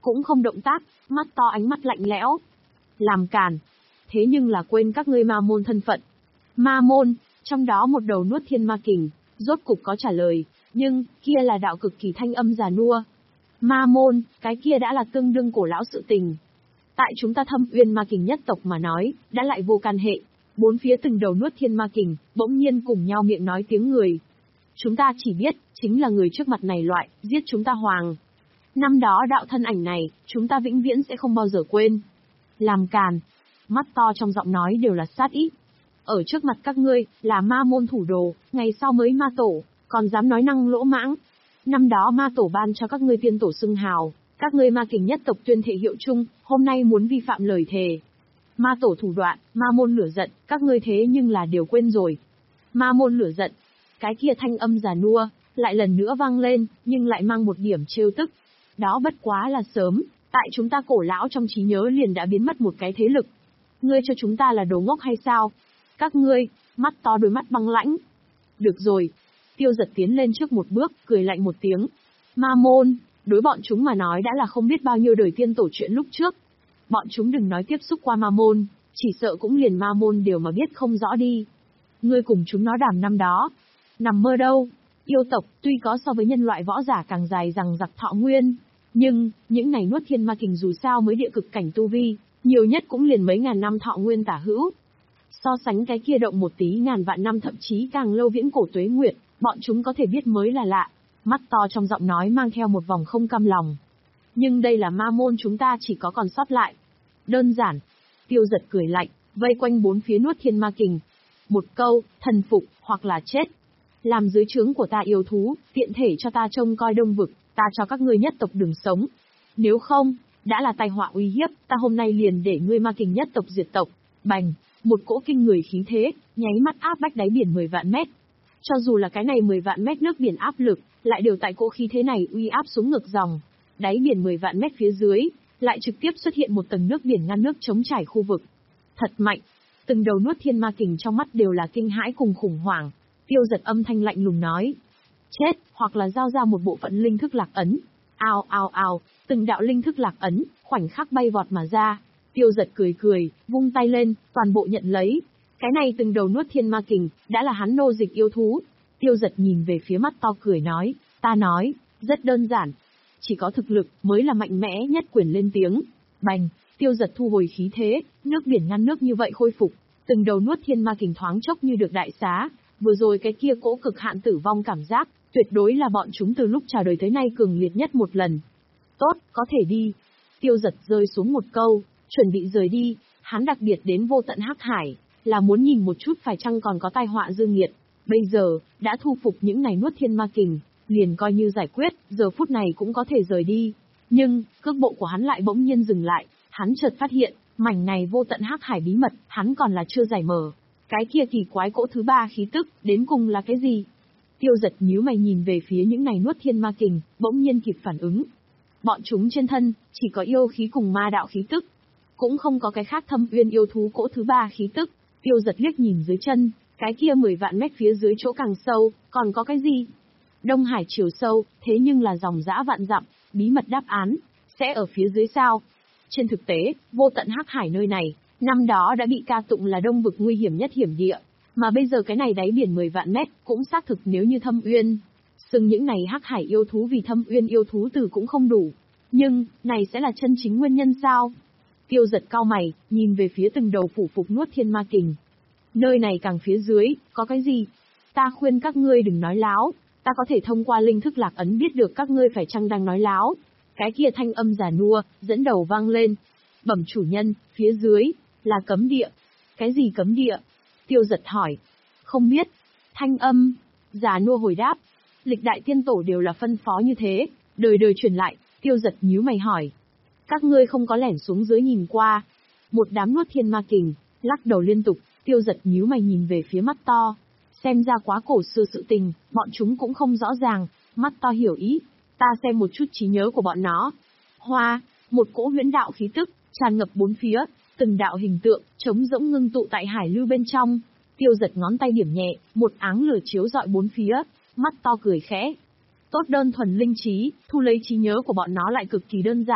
cũng không động tác, mắt to ánh mắt lạnh lẽo. Làm càn. Thế nhưng là quên các ngươi ma môn thân phận. Ma môn, trong đó một đầu nuốt thiên ma kình, rốt cục có trả lời, nhưng, kia là đạo cực kỳ thanh âm già nua. Ma môn, cái kia đã là tương đương cổ lão sự tình. Tại chúng ta Thâm Uyên ma kình nhất tộc mà nói, đã lại vô can hệ. Bốn phía từng đầu nuốt thiên ma kình, bỗng nhiên cùng nhau miệng nói tiếng người. Chúng ta chỉ biết, chính là người trước mặt này loại, giết chúng ta hoàng. Năm đó đạo thân ảnh này, chúng ta vĩnh viễn sẽ không bao giờ quên. Làm càn. Mắt to trong giọng nói đều là sát ý. Ở trước mặt các ngươi, là ma môn thủ đồ, ngày sau mới ma tổ, còn dám nói năng lỗ mãng. Năm đó ma tổ ban cho các ngươi tiên tổ xưng hào, các ngươi ma kình nhất tộc tuyên thệ hiệu chung, hôm nay muốn vi phạm lời thề. Ma tổ thủ đoạn, ma môn lửa giận, các ngươi thế nhưng là đều quên rồi. Ma môn lửa giận. Cái kia thanh âm già nua, lại lần nữa vang lên, nhưng lại mang một điểm trêu tức. Đó bất quá là sớm, tại chúng ta cổ lão trong trí nhớ liền đã biến mất một cái thế lực. Ngươi cho chúng ta là đồ ngốc hay sao? Các ngươi, mắt to đôi mắt băng lãnh. Được rồi. Tiêu Giật tiến lên trước một bước, cười lạnh một tiếng. Ma môn, đối bọn chúng mà nói đã là không biết bao nhiêu đời tiên tổ chuyện lúc trước. Bọn chúng đừng nói tiếp xúc qua ma môn, chỉ sợ cũng liền ma môn đều mà biết không rõ đi. Ngươi cùng chúng nó đàm năm đó. Nằm mơ đâu. Yêu tộc, tuy có so với nhân loại võ giả càng dài rằng giặc thọ nguyên, nhưng, những này nuốt thiên ma kình dù sao mới địa cực cảnh tu vi, nhiều nhất cũng liền mấy ngàn năm thọ nguyên tả hữu. So sánh cái kia động một tí ngàn vạn năm thậm chí càng lâu viễn cổ tuế nguyệt, bọn chúng có thể biết mới là lạ. Mắt to trong giọng nói mang theo một vòng không cam lòng. Nhưng đây là ma môn chúng ta chỉ có còn sót lại. Đơn giản. Tiêu Giật cười lạnh, vây quanh bốn phía nuốt thiên ma kình. Một câu, thần phục, hoặc là chết. Làm dưới trướng của ta yêu thú, tiện thể cho ta trông coi đông vực, ta cho các ngươi nhất tộc đường sống. Nếu không, đã là tai họa uy hiếp, ta hôm nay liền để ngươi ma kình nhất tộc diệt tộc. Bành, một cỗ kinh người khí thế, nháy mắt áp bách đáy biển mười vạn mét. Cho dù là cái này mười vạn mét nước biển áp lực, lại đều tại cỗ khí thế này uy áp xuống ngược dòng. Đáy biển mười vạn mét phía dưới, lại trực tiếp xuất hiện một tầng nước biển ngăn nước chống trải khu vực. Thật mạnh. Từng đầu nuốt thiên ma kình trong mắt đều là kinh hãi cùng khủng hoảng. Tiêu Giật âm thanh lạnh lùng nói. Chết, hoặc là giao ra một bộ phận linh thức lạc ấn. Ào ào ào, từng đạo linh thức lạc ấn, khoảnh khắc bay vọt mà ra. Tiêu Giật cười cười, vung tay lên, toàn bộ nhận lấy. Cái này từng đầu nuốt thiên ma kình, đã là hắn nô dịch yêu thú. Tiêu Giật nhìn về phía mắt to cười nói, ta nói, rất đơn giản. Chỉ có thực lực, mới là mạnh mẽ nhất quyền lên tiếng. Bành, Tiêu Giật thu hồi khí thế, nước biển ngăn nước như vậy khôi phục. Từng đầu nuốt thiên ma kình thoáng chốc như được đại xá. Vừa rồi cái kia cỗ cực hạn tử vong cảm giác, tuyệt đối là bọn chúng từ lúc chào đời tới nay cường liệt nhất một lần. Tốt, có thể đi. Tiêu Giật rơi xuống một câu, chuẩn bị rời đi, hắn đặc biệt đến vô tận hắc hải, là muốn nhìn một chút phải chăng còn có tai họa dương nghiệt. Bây giờ, đã thu phục những này nuốt thiên ma kình, liền coi như giải quyết, giờ phút này cũng có thể rời đi. Nhưng, cước bộ của hắn lại bỗng nhiên dừng lại, hắn chợt phát hiện, mảnh này vô tận hắc hải bí mật, hắn còn là chưa giải mở. Cái kia kỳ quái cỗ thứ ba khí tức, đến cùng là cái gì? Tiêu Giật nhíu mày nhìn về phía những này nuốt thiên ma kình, bỗng nhiên kịp phản ứng. Bọn chúng trên thân, chỉ có yêu khí cùng ma đạo khí tức. Cũng không có cái khác Thâm Uyên yêu thú cỗ thứ ba khí tức. Tiêu Giật liếc nhìn dưới chân, cái kia mười vạn mét phía dưới chỗ càng sâu, còn có cái gì? Đông Hải chiều sâu, thế nhưng là dòng dã vạn dặm, bí mật đáp án, sẽ ở phía dưới sao? Trên thực tế, vô tận hắc hải nơi này, năm đó đã bị ca tụng là đông vực nguy hiểm nhất hiểm địa, mà bây giờ cái này đáy biển mười vạn mét, cũng xác thực nếu như Thâm Uyên. Xưng những này hắc hải yêu thú vì Thâm Uyên yêu thú từ cũng không đủ. Nhưng, này sẽ là chân chính nguyên nhân sao? Tiêu Giật cau mày, nhìn về phía từng đầu phủ phục nuốt thiên ma kình. Nơi này càng phía dưới, có cái gì? Ta khuyên các ngươi đừng nói láo, ta có thể thông qua linh thức lạc ấn biết được các ngươi phải chăng đang nói láo. Cái kia thanh âm già nua, dẫn đầu vang lên. Bẩm chủ nhân, phía dưới, là cấm địa. Cái gì cấm địa? Tiêu Giật hỏi. Không biết. Thanh âm, già nua hồi đáp. Lịch đại tiên tổ đều là phân phó như thế, đời đời truyền lại. Tiêu Giật nhíu mày hỏi. Các ngươi không có lẻn xuống dưới nhìn qua. Một đám nuốt thiên ma kình, lắc đầu liên tục. Tiêu Giật nhíu mày nhìn về phía mắt to. Xem ra quá cổ xưa sự tình, bọn chúng cũng không rõ ràng. Mắt to hiểu ý. Ta xem một chút trí nhớ của bọn nó. Hoa, một cỗ huyễn đạo khí tức, tràn ngập bốn phía, từng đạo hình tượng, trống rỗng ngưng tụ tại hải lưu bên trong. Tiêu Giật ngón tay điểm nhẹ, một áng lửa chiếu rọi bốn phía, mắt to cười khẽ. Tốt đơn thuần linh trí, thu lấy trí nhớ của bọn nó lại cực kỳ đơn giản.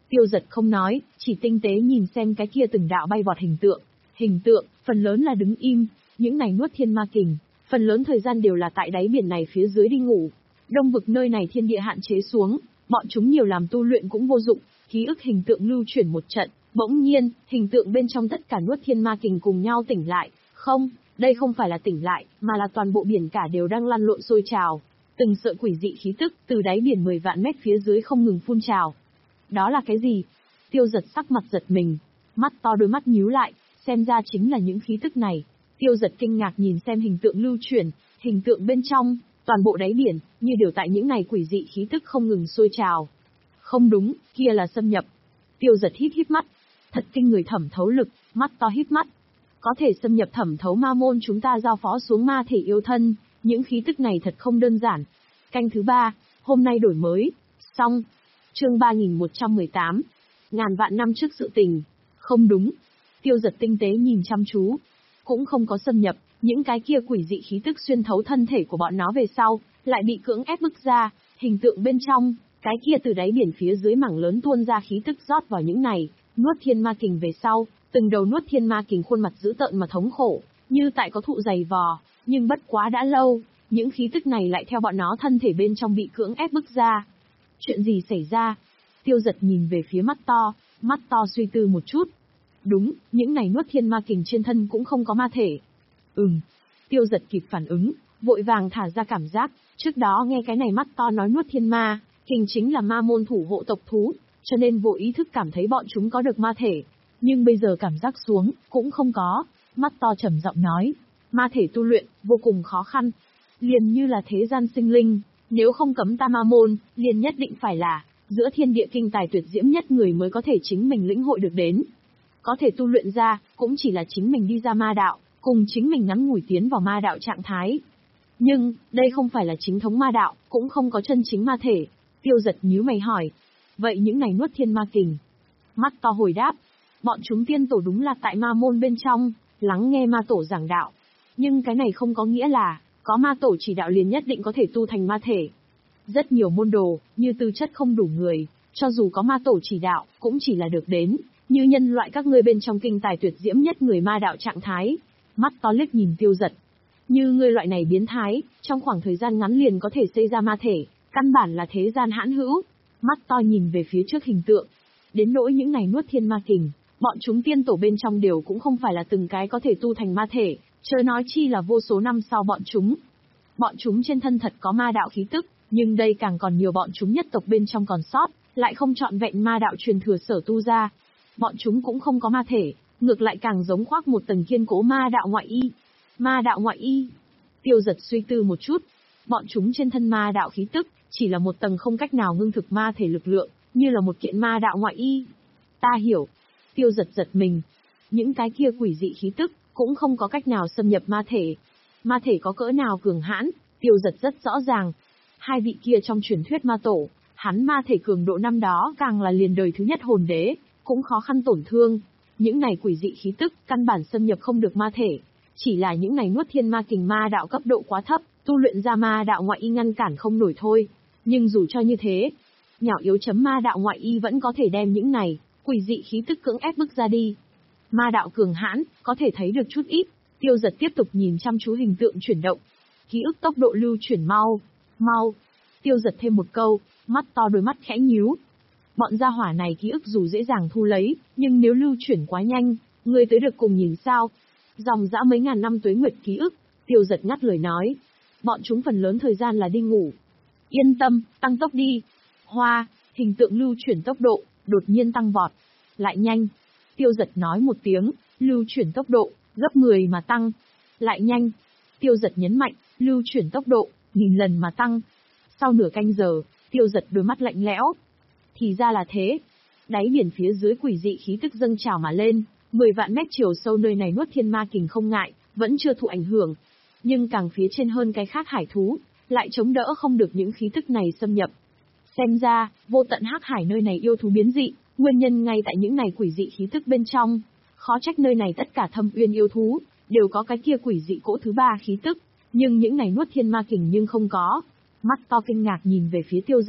Tiêu Giật không nói, chỉ tinh tế nhìn xem cái kia từng đạo bay vọt hình tượng. Hình tượng, phần lớn là đứng im, những này nuốt thiên ma kình, phần lớn thời gian đều là tại đáy biển này phía dưới đi ngủ. Đông vực nơi này thiên địa hạn chế xuống, bọn chúng nhiều làm tu luyện cũng vô dụng, ký ức hình tượng lưu chuyển một trận, bỗng nhiên, hình tượng bên trong tất cả nuốt thiên ma kình cùng nhau tỉnh lại. Không, đây không phải là tỉnh lại, mà là toàn bộ biển cả đều đang lăn lộn sôi trào. Từng sợi quỷ dị khí tức từ đáy biển mười vạn mét phía dưới không ngừng phun trào. Đó là cái gì? Tiêu Giật sắc mặt giật mình, mắt to đôi mắt nhíu lại, xem ra chính là những khí tức này. Tiêu Giật kinh ngạc nhìn xem hình tượng lưu chuyển, hình tượng bên trong, toàn bộ đáy biển, như đều tại những này quỷ dị khí tức không ngừng sôi trào. Không đúng, kia là xâm nhập. Tiêu Giật híp híp mắt, thật kinh người thẩm thấu lực, mắt to híp mắt. Có thể xâm nhập thẩm thấu ma môn chúng ta giao phó xuống ma thể yêu thân, những khí tức này thật không đơn giản. Canh thứ ba, hôm nay đổi mới, xong. Chương ba nghìn một trăm mười tám, ngàn vạn năm trước sự tình. Không đúng. Tiêu Giật tinh tế nhìn chăm chú. Cũng không có xâm nhập, những cái kia quỷ dị khí tức xuyên thấu thân thể của bọn nó về sau, lại bị cưỡng ép bức ra, hình tượng bên trong, cái kia từ đáy biển phía dưới mảng lớn tuôn ra khí tức rót vào những này, nuốt thiên ma kình về sau, từng đầu nuốt thiên ma kình khuôn mặt dữ tợn mà thống khổ, như tại có thụ dày vò, nhưng bất quá đã lâu, những khí tức này lại theo bọn nó thân thể bên trong bị cưỡng ép bức ra. Chuyện gì xảy ra? Tiêu Giật nhìn về phía mắt to, mắt to suy tư một chút. Đúng, những này nuốt thiên ma kình trên thân cũng không có ma thể. Ừm. Tiêu Giật kịp phản ứng, vội vàng thả ra cảm giác, trước đó nghe cái này mắt to nói nuốt thiên ma, kình chính là ma môn thủ hộ tộc thú, cho nên vô ý thức cảm thấy bọn chúng có được ma thể. Nhưng bây giờ cảm giác xuống, cũng không có. Mắt to trầm giọng nói, ma thể tu luyện, vô cùng khó khăn. Liền như là thế gian sinh linh, nếu không cấm ta ma môn, liền nhất định phải là, giữa thiên địa kinh tài tuyệt diễm nhất người mới có thể chính mình lĩnh hội được đến. Có thể tu luyện ra, cũng chỉ là chính mình đi ra ma đạo, cùng chính mình ngắn ngủi tiến vào ma đạo trạng thái. Nhưng, đây không phải là chính thống ma đạo, cũng không có chân chính ma thể. Tiêu Giật nhíu mày hỏi, vậy những này nuốt thiên ma kình? Mắt to hồi đáp, bọn chúng tiên tổ đúng là tại ma môn bên trong, lắng nghe ma tổ giảng đạo. Nhưng cái này không có nghĩa là, có ma tổ chỉ đạo liền nhất định có thể tu thành ma thể. Rất nhiều môn đồ, như tư chất không đủ người, cho dù có ma tổ chỉ đạo, cũng chỉ là được đến, như nhân loại các ngươi bên trong kinh tài tuyệt diễm nhất người ma đạo trạng thái. Mắt to liếc nhìn Tiêu Giật. Như ngươi loại này biến thái, trong khoảng thời gian ngắn liền có thể xây ra ma thể, căn bản là thế gian hãn hữu. Mắt to nhìn về phía trước hình tượng. Đến nỗi những này nuốt thiên ma kình, bọn chúng tiên tổ bên trong đều cũng không phải là từng cái có thể tu thành ma thể, chớ nói chi là vô số năm sau bọn chúng. Bọn chúng trên thân thật có ma đạo khí tức, nhưng đây càng còn nhiều bọn chúng nhất tộc bên trong còn sót, lại không trọn vẹn ma đạo truyền thừa sở tu ra. Bọn chúng cũng không có ma thể, ngược lại càng giống khoác một tầng kiên cố ma đạo ngoại y. Ma đạo ngoại y. Tiêu Giật suy tư một chút. Bọn chúng trên thân ma đạo khí tức, chỉ là một tầng không cách nào ngưng thực ma thể lực lượng, như là một kiện ma đạo ngoại y. Ta hiểu. Tiêu Giật giật mình. Những cái kia quỷ dị khí tức, cũng không có cách nào xâm nhập ma thể. Ma thể có cỡ nào cường hãn, Tiêu Giật rất rõ ràng. Hai vị kia trong truyền thuyết ma tổ, hắn ma thể cường độ năm đó càng là liền đời thứ nhất hồn đế, cũng khó khăn tổn thương. Những này quỷ dị khí tức, căn bản xâm nhập không được ma thể. Chỉ là những này nuốt thiên ma kình ma đạo cấp độ quá thấp, tu luyện ra ma đạo ngoại y ngăn cản không nổi thôi. Nhưng dù cho như thế, nhỏ yếu chấm ma đạo ngoại y vẫn có thể đem những này quỷ dị khí tức cưỡng ép bức ra đi. Ma đạo cường hãn, có thể thấy được chút ít. Tiêu Giật tiếp tục nhìn chăm chú hình tượng chuyển động. Ký ức tốc độ lưu chuyển mau, mau. Tiêu Giật thêm một câu, mắt to đôi mắt khẽ nhíu. Bọn gia hỏa này ký ức dù dễ dàng thu lấy, nhưng nếu lưu chuyển quá nhanh, người tới được cùng nhìn sao? Dòng dã mấy ngàn năm tuế nguyệt ký ức, Tiêu Giật ngắt lời nói. Bọn chúng phần lớn thời gian là đi ngủ. Yên tâm, tăng tốc đi. Hoa, hình tượng lưu chuyển tốc độ, đột nhiên tăng vọt. Lại nhanh. Tiêu Giật nói một tiếng, lưu chuyển tốc độ, gấp mười mà tăng. Lại nhanh. Tiêu Giật nhấn mạnh, lưu chuyển tốc độ, nghìn lần mà tăng. Sau nửa canh giờ, Tiêu Giật đôi mắt lạnh lẽo. Thì ra là thế. Đáy biển phía dưới quỷ dị khí tức dâng trào mà lên, mười vạn mét chiều sâu nơi này nuốt thiên ma kình không ngại, vẫn chưa thụ ảnh hưởng. Nhưng càng phía trên hơn cái khác hải thú, lại chống đỡ không được những khí tức này xâm nhập. Xem ra, vô tận hắc hải nơi này yêu thú biến dị, nguyên nhân ngay tại những này quỷ dị khí tức bên trong. Khó trách nơi này tất cả thâm uyên yêu thú, đều có cái kia quỷ dị cỗ thứ ba khí tức, nhưng những này nuốt thiên ma kình nhưng không có. Mắt to kinh ngạc nhìn về phía Tiêu Giật.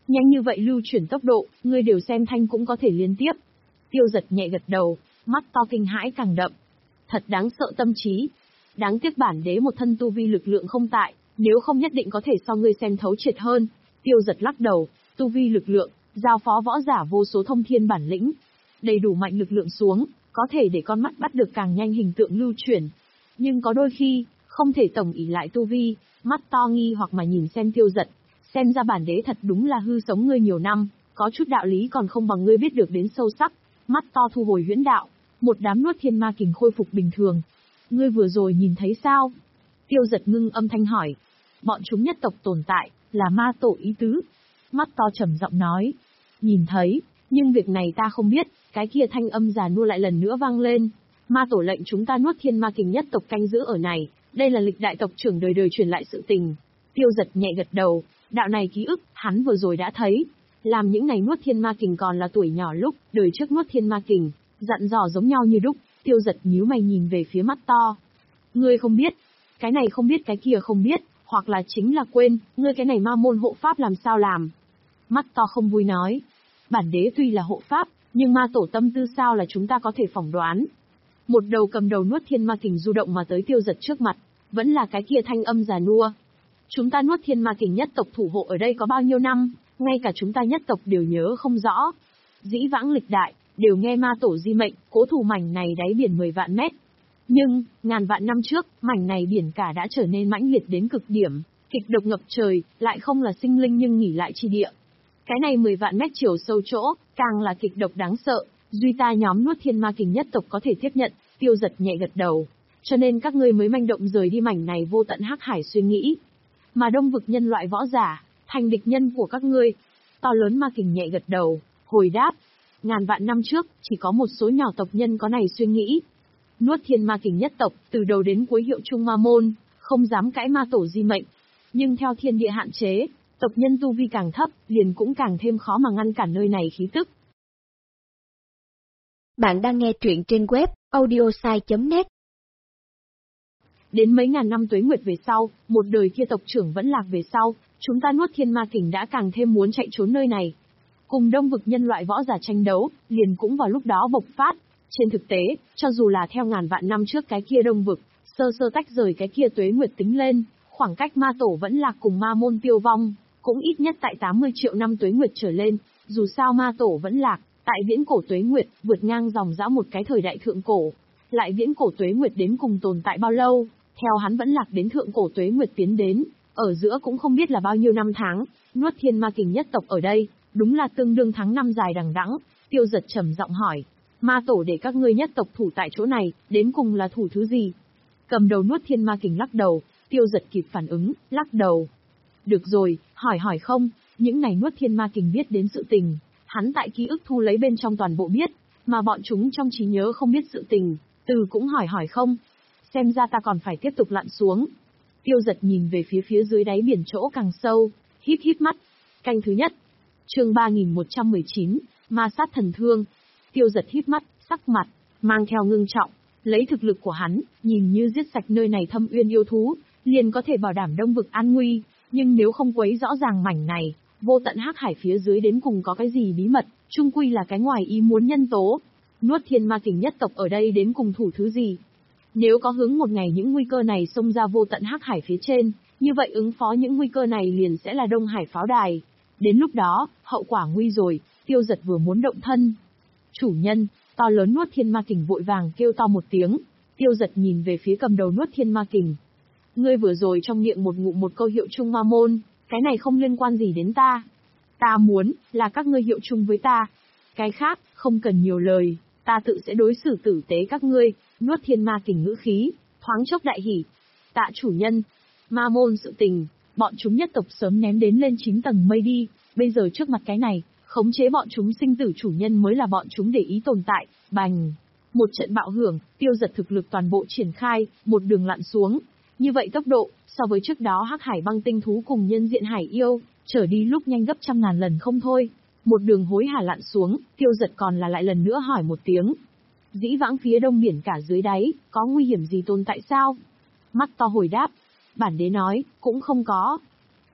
Nhanh như vậy lưu chuyển tốc độ, ngươi đều xem thanh cũng có thể liên tiếp. Tiêu Giật nhẹ gật đầu, mắt to kinh hãi càng đậm. Thật đáng sợ tâm trí. Đáng tiếc bản đế một thân tu vi lực lượng không tại, nếu không nhất định có thể so ngươi xem thấu triệt hơn. Tiêu Giật lắc đầu, tu vi lực lượng, giao phó võ giả vô số thông thiên bản lĩnh. Đầy đủ mạnh lực lượng xuống, có thể để con mắt bắt được càng nhanh hình tượng lưu chuyển. Nhưng có đôi khi, không thể tổng ỷ lại tu vi, mắt to nghi hoặc mà nhìn xem Tiêu Giật. Xem ra bản đế thật đúng là hư sống ngươi nhiều năm, có chút đạo lý còn không bằng ngươi biết được đến sâu sắc. Mắt to thu hồi huyễn đạo, một đám nuốt thiên ma kình khôi phục bình thường. Ngươi vừa rồi nhìn thấy sao? Tiêu Giật ngưng âm thanh hỏi. Bọn chúng nhất tộc tồn tại, là ma tổ ý tứ. Mắt to trầm giọng nói. Nhìn thấy, nhưng việc này ta không biết. Cái kia thanh âm già nua lại lần nữa vang lên. Ma tổ lệnh chúng ta nuốt thiên ma kình nhất tộc canh giữ ở này. Đây là lịch đại tộc trưởng đời đời truyền lại sự tình. Tiêu Giật nhẹ gật đầu. Đạo này ký ức, hắn vừa rồi đã thấy. Làm những này nuốt thiên ma kình còn là tuổi nhỏ lúc, đời trước nuốt thiên ma kình, dặn dò giống nhau như đúc. Tiêu Giật nhíu mày nhìn về phía mắt to. Ngươi không biết, cái này không biết cái kia không biết, hoặc là chính là quên, ngươi cái này ma môn hộ pháp làm sao làm. Mắt to không vui nói. Bản đế tuy là hộ pháp, nhưng ma tổ tâm tư sao là chúng ta có thể phỏng đoán. Một đầu cầm đầu nuốt thiên ma kình du động mà tới Tiêu Giật trước mặt, vẫn là cái kia thanh âm già nua. Chúng ta nuốt thiên ma kình nhất tộc thủ hộ ở đây có bao nhiêu năm, ngay cả chúng ta nhất tộc đều nhớ không rõ. Dĩ vãng lịch đại, đều nghe ma tổ di mệnh, cố thủ mảnh này đáy biển mười vạn mét. Nhưng, ngàn vạn năm trước, mảnh này biển cả đã trở nên mãnh liệt đến cực điểm, kịch độc ngập trời, lại không là sinh linh nhưng nghỉ lại chi địa. Cái này mười vạn mét chiều sâu chỗ, càng là kịch độc đáng sợ, duy ta nhóm nuốt thiên ma kình nhất tộc có thể tiếp nhận. Tiêu Giật nhẹ gật đầu. Cho nên các ngươi mới manh động rời đi mảnh này vô tận hắc hải suy nghĩ. Mà đông vực nhân loại võ giả, thành địch nhân của các ngươi. To lớn ma kình nhẹ gật đầu, hồi đáp. Ngàn vạn năm trước, chỉ có một số nhỏ tộc nhân có này suy nghĩ. Nuốt thiên ma kình nhất tộc, từ đầu đến cuối hiệu chung ma môn, không dám cãi ma tổ di mệnh. Nhưng theo thiên địa hạn chế, tộc nhân tu vi càng thấp, liền cũng càng thêm khó mà ngăn cản nơi này khí tức. Bạn đang nghe truyện trên web audiosai chấm net. Đến mấy ngàn năm tuế nguyệt về sau, một đời kia tộc trưởng vẫn lạc về sau, chúng ta nuốt thiên ma kình đã càng thêm muốn chạy trốn nơi này. Cùng đông vực nhân loại võ giả tranh đấu, liền cũng vào lúc đó bộc phát. Trên thực tế, cho dù là theo ngàn vạn năm trước cái kia đông vực, sơ sơ tách rời cái kia tuế nguyệt tính lên, khoảng cách ma tổ vẫn lạc cùng ma môn tiêu vong, cũng ít nhất tại tám mươi triệu năm tuế nguyệt trở lên, dù sao ma tổ vẫn lạc, tại viễn cổ tuế nguyệt, vượt ngang dòng dã một cái thời đại thượng cổ. Lại viễn cổ tuế nguyệt đến cùng tồn tại bao lâu, theo hắn vẫn lạc đến thượng cổ tuế nguyệt tiến đến, ở giữa cũng không biết là bao nhiêu năm tháng, nuốt thiên ma kình nhất tộc ở đây, đúng là tương đương tháng năm dài đằng đẵng. Tiêu Giật trầm giọng hỏi, ma tổ để các ngươi nhất tộc thủ tại chỗ này, đến cùng là thủ thứ gì? Cầm đầu nuốt thiên ma kình lắc đầu. Tiêu Giật kịp phản ứng, lắc đầu. Được rồi, hỏi hỏi không, những này nuốt thiên ma kình biết đến sự tình, hắn tại ký ức thu lấy bên trong toàn bộ biết, mà bọn chúng trong trí nhớ không biết sự tình, từ cũng hỏi hỏi không. Xem ra ta còn phải tiếp tục lặn xuống. Tiêu Giật nhìn về phía phía dưới đáy biển chỗ càng sâu, híp híp mắt. Canh thứ nhất. Chương ba nghìn một trăm mười chín, Ma sát thần thương. Tiêu Giật híp mắt, sắc mặt mang theo ngưng trọng, lấy thực lực của hắn, nhìn như giết sạch nơi này thâm uyên yêu thú, liền có thể bảo đảm đông vực an nguy, nhưng nếu không quấy rõ ràng mảnh này, vô tận hắc hải phía dưới đến cùng có cái gì bí mật, chung quy là cái ngoài ý muốn nhân tố. Nuốt thiên ma kình nhất tộc ở đây đến cùng thủ thứ gì? Nếu có hướng một ngày những nguy cơ này xông ra vô tận hắc hải phía trên, như vậy ứng phó những nguy cơ này liền sẽ là Đông Hải pháo đài. Đến lúc đó, hậu quả nguy rồi. Tiêu Giật vừa muốn động thân. Chủ nhân, to lớn nuốt thiên ma kình vội vàng kêu to một tiếng. Tiêu Giật nhìn về phía cầm đầu nuốt thiên ma kình. Ngươi vừa rồi trong miệng một ngụm một câu hiệu chung ma môn, cái này không liên quan gì đến ta. Ta muốn, là các ngươi hiệu chung với ta. Cái khác, không cần nhiều lời, ta tự sẽ đối xử tử tế các ngươi. Nuốt thiên ma kình ngữ khí, thoáng chốc đại hỉ. Tạ chủ nhân, ma môn sự tình, bọn chúng nhất tộc sớm ném đến lên chín tầng mây đi, bây giờ trước mặt cái này, khống chế bọn chúng sinh tử chủ nhân mới là bọn chúng để ý tồn tại. Bành! Một trận bạo hưởng, Tiêu Giật thực lực toàn bộ triển khai, một đường lặn xuống. Như vậy tốc độ, so với trước đó hắc hải băng tinh thú cùng nhân diện hải yêu, trở đi lúc nhanh gấp trăm ngàn lần không thôi. Một đường hối hả lặn xuống, Tiêu Giật còn là lại lần nữa hỏi một tiếng. Dĩ vãng phía đông biển cả dưới đáy, có nguy hiểm gì tồn tại sao? Mắt to hồi đáp. Bản đế nói, cũng không có.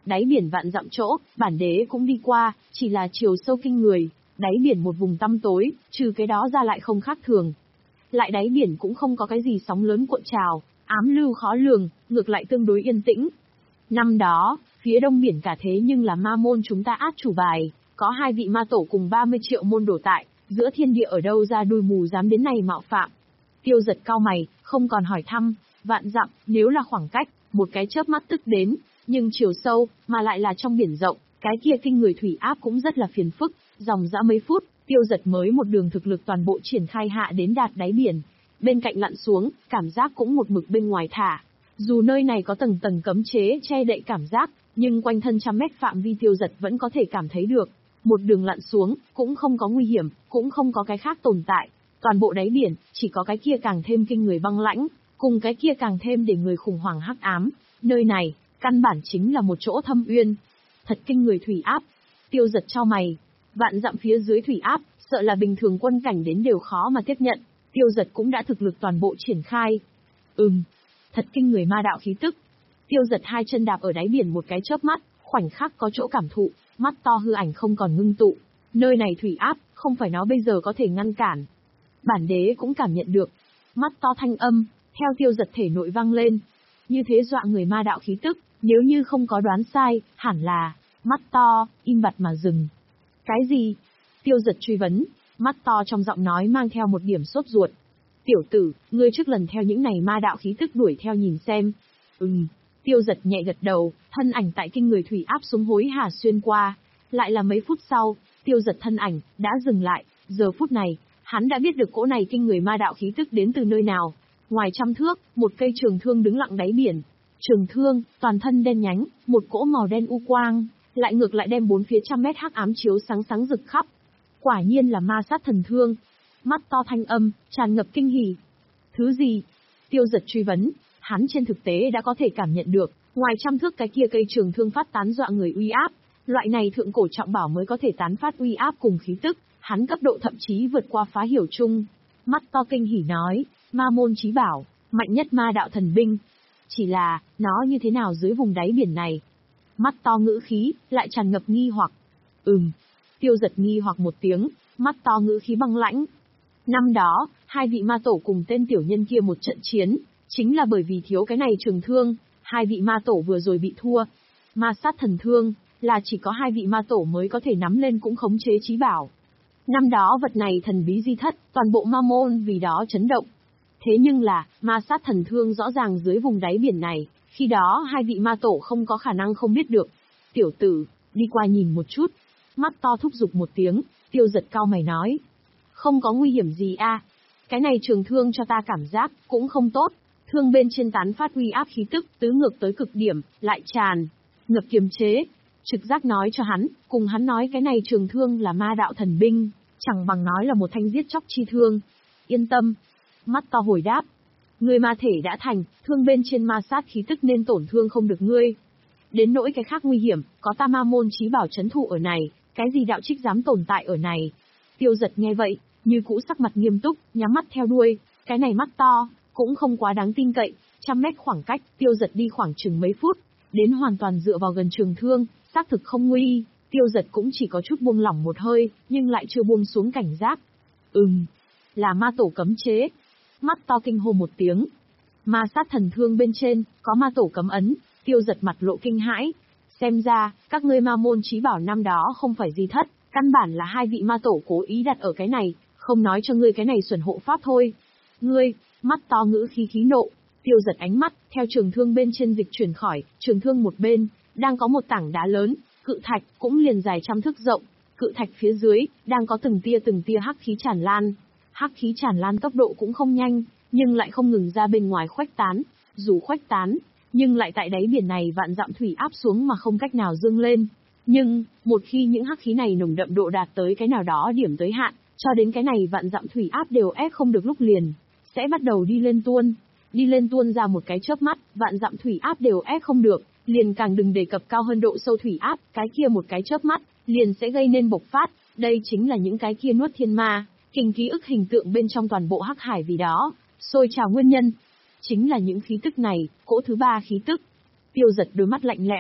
Đáy biển vạn dặm chỗ, bản đế cũng đi qua, chỉ là chiều sâu kinh người, đáy biển một vùng tăm tối, trừ cái đó ra lại không khác thường. Lại đáy biển cũng không có cái gì sóng lớn cuộn trào, ám lưu khó lường, ngược lại tương đối yên tĩnh. Năm đó, phía đông biển cả thế nhưng là ma môn chúng ta át chủ bài, có hai vị ma tổ cùng ba mươi triệu môn đổ tại, giữa thiên địa ở đâu ra đuôi mù dám đến này mạo phạm. Tiêu Giật cau mày, không còn hỏi thăm, vạn dặm, nếu là khoảng cách, một cái chớp mắt tức đến, nhưng chiều sâu, mà lại là trong biển rộng, cái kia kinh người thủy áp cũng rất là phiền phức, dòng dã mấy phút, Tiêu Giật mới một đường thực lực toàn bộ triển khai hạ đến đạt đáy biển. Bên cạnh lặn xuống, cảm giác cũng một mực bên ngoài thả. Dù nơi này có tầng tầng cấm chế che đậy cảm giác, nhưng quanh thân trăm mét phạm vi Tiêu Giật vẫn có thể cảm thấy được. Một đường lặn xuống, cũng không có nguy hiểm, cũng không có cái khác tồn tại. Toàn bộ đáy biển, chỉ có cái kia càng thêm kinh người băng lãnh, cùng cái kia càng thêm để người khủng hoảng hắc ám. Nơi này, căn bản chính là một chỗ thâm uyên. Thật kinh người thủy áp. Tiêu Giật chau mày. Vạn dặm phía dưới thủy áp, sợ là bình thường quân cảnh đến đều khó mà tiếp nhận. Tiêu Giật cũng đã thực lực toàn bộ triển khai. Ừm, thật kinh người ma đạo khí tức. Tiêu Giật hai chân đạp ở đáy biển một cái chớp mắt, khoảnh khắc có chỗ cảm thụ, mắt to hư ảnh không còn ngưng tụ. Nơi này thủy áp, không phải nó bây giờ có thể ngăn cản. Bản đế cũng cảm nhận được. Mắt to thanh âm, theo Tiêu Giật thể nội vang lên. Như thế dọa người ma đạo khí tức, nếu như không có đoán sai, hẳn là, mắt to, im bặt mà dừng. Cái gì? Tiêu Giật truy vấn, mắt to trong giọng nói mang theo một điểm sốt ruột. Tiểu tử, ngươi trước lần theo những này ma đạo khí tức đuổi theo nhìn xem. Ừm, Tiêu Giật nhẹ gật đầu, thân ảnh tại kinh người thủy áp xuống hối hả xuyên qua. Lại là mấy phút sau, Tiêu Giật thân ảnh, đã dừng lại, giờ phút này, hắn đã biết được cỗ này kinh người ma đạo khí tức đến từ nơi nào. Ngoài trăm thước, một cây trường thương đứng lặng đáy biển. Trường thương, toàn thân đen nhánh, một cỗ màu đen u quang, lại ngược lại đem bốn phía trăm mét hắc ám chiếu sáng sáng rực khắp. Quả nhiên là ma sát thần thương. Mắt to thanh âm, tràn ngập kinh hỉ. Thứ gì? Tiêu Giật truy vấn, hắn trên thực tế đã có thể cảm nhận được, ngoài trăm thước cái kia cây trường thương phát tán dọa người uy áp, loại này thượng cổ trọng bảo mới có thể tán phát uy áp cùng khí tức, hắn cấp độ thậm chí vượt qua Phá Hiểu Chung. Mắt to kinh hỉ nói, ma môn chí bảo, mạnh nhất ma đạo thần binh. Chỉ là, nó như thế nào dưới vùng đáy biển này? Mắt to ngữ khí, lại tràn ngập nghi hoặc. Ừm. Tiêu Giật nghi hoặc một tiếng, mắt to ngữ khí băng lãnh. Năm đó, hai vị ma tổ cùng tên tiểu nhân kia một trận chiến, chính là bởi vì thiếu cái này trường thương, hai vị ma tổ vừa rồi bị thua. Ma sát thần thương, là chỉ có hai vị ma tổ mới có thể nắm lên cũng khống chế chí bảo. Năm đó vật này thần bí di thất, toàn bộ ma môn vì đó chấn động. Thế nhưng là, ma sát thần thương rõ ràng dưới vùng đáy biển này, khi đó hai vị ma tổ không có khả năng không biết được. Tiểu tử, đi qua nhìn một chút. Mắt to thúc giục một tiếng, Tiêu Giật cau mày nói. Không có nguy hiểm gì a? Cái này trường thương cho ta cảm giác, cũng không tốt. Thương bên trên tán phát uy áp khí tức, tứ ngược tới cực điểm, lại tràn, ngập kiềm chế. Trực giác nói cho hắn, cùng hắn nói cái này trường thương là ma đạo thần binh, chẳng bằng nói là một thanh giết chóc chi thương. Yên tâm. Mắt to hồi đáp. Ngươi ma thể đã thành, thương bên trên ma sát khí tức nên tổn thương không được ngươi. Đến nỗi cái khác nguy hiểm, có ta ma môn chí bảo trấn thủ ở này, cái gì đạo trích dám tồn tại ở này. Tiêu Giật nghe vậy, như cũ sắc mặt nghiêm túc, nhắm mắt theo đuôi, cái này mắt to, cũng không quá đáng tin cậy, trăm mét khoảng cách, Tiêu Giật đi khoảng chừng mấy phút, đến hoàn toàn dựa vào gần trường thương, xác thực không nguy, Tiêu Giật cũng chỉ có chút buông lỏng một hơi, nhưng lại chưa buông xuống cảnh giác. Ừm, là ma tổ cấm chế. Mắt to kinh hô một tiếng. Ma sát thần thương bên trên, có ma tổ cấm ấn, Tiêu Giật mặt lộ kinh hãi. Xem ra, các ngươi ma môn chí bảo năm đó không phải di thất, căn bản là hai vị ma tổ cố ý đặt ở cái này, không nói cho ngươi cái này xuẩn hộ pháp thôi. Ngươi, mắt to ngữ khí khí nộ, Tiêu Giật ánh mắt, theo trường thương bên trên dịch chuyển khỏi, trường thương một bên, đang có một tảng đá lớn, cự thạch, cũng liền dài trăm thước rộng, cự thạch phía dưới, đang có từng tia từng tia hắc khí tràn lan. Hắc khí tràn lan tốc độ cũng không nhanh, nhưng lại không ngừng ra bên ngoài khuếch tán, dù khuếch tán, nhưng lại tại đáy biển này vạn dặm thủy áp xuống mà không cách nào dâng lên. Nhưng, một khi những hắc khí này nồng đậm độ đạt tới cái nào đó điểm tới hạn, cho đến cái này vạn dặm thủy áp đều ép không được lúc liền, sẽ bắt đầu đi lên tuôn. Đi lên tuôn ra một cái chớp mắt, vạn dặm thủy áp đều ép không được, liền càng đừng đề cập cao hơn độ sâu thủy áp, cái kia một cái chớp mắt, liền sẽ gây nên bộc phát, đây chính là những cái kia nuốt thiên ma, kinh ký ức hình tượng bên trong toàn bộ hắc hải vì đó, sôi trào nguyên nhân. Chính là những khí tức này, cỗ thứ ba khí tức. Tiêu Giật đôi mắt lạnh lẽo,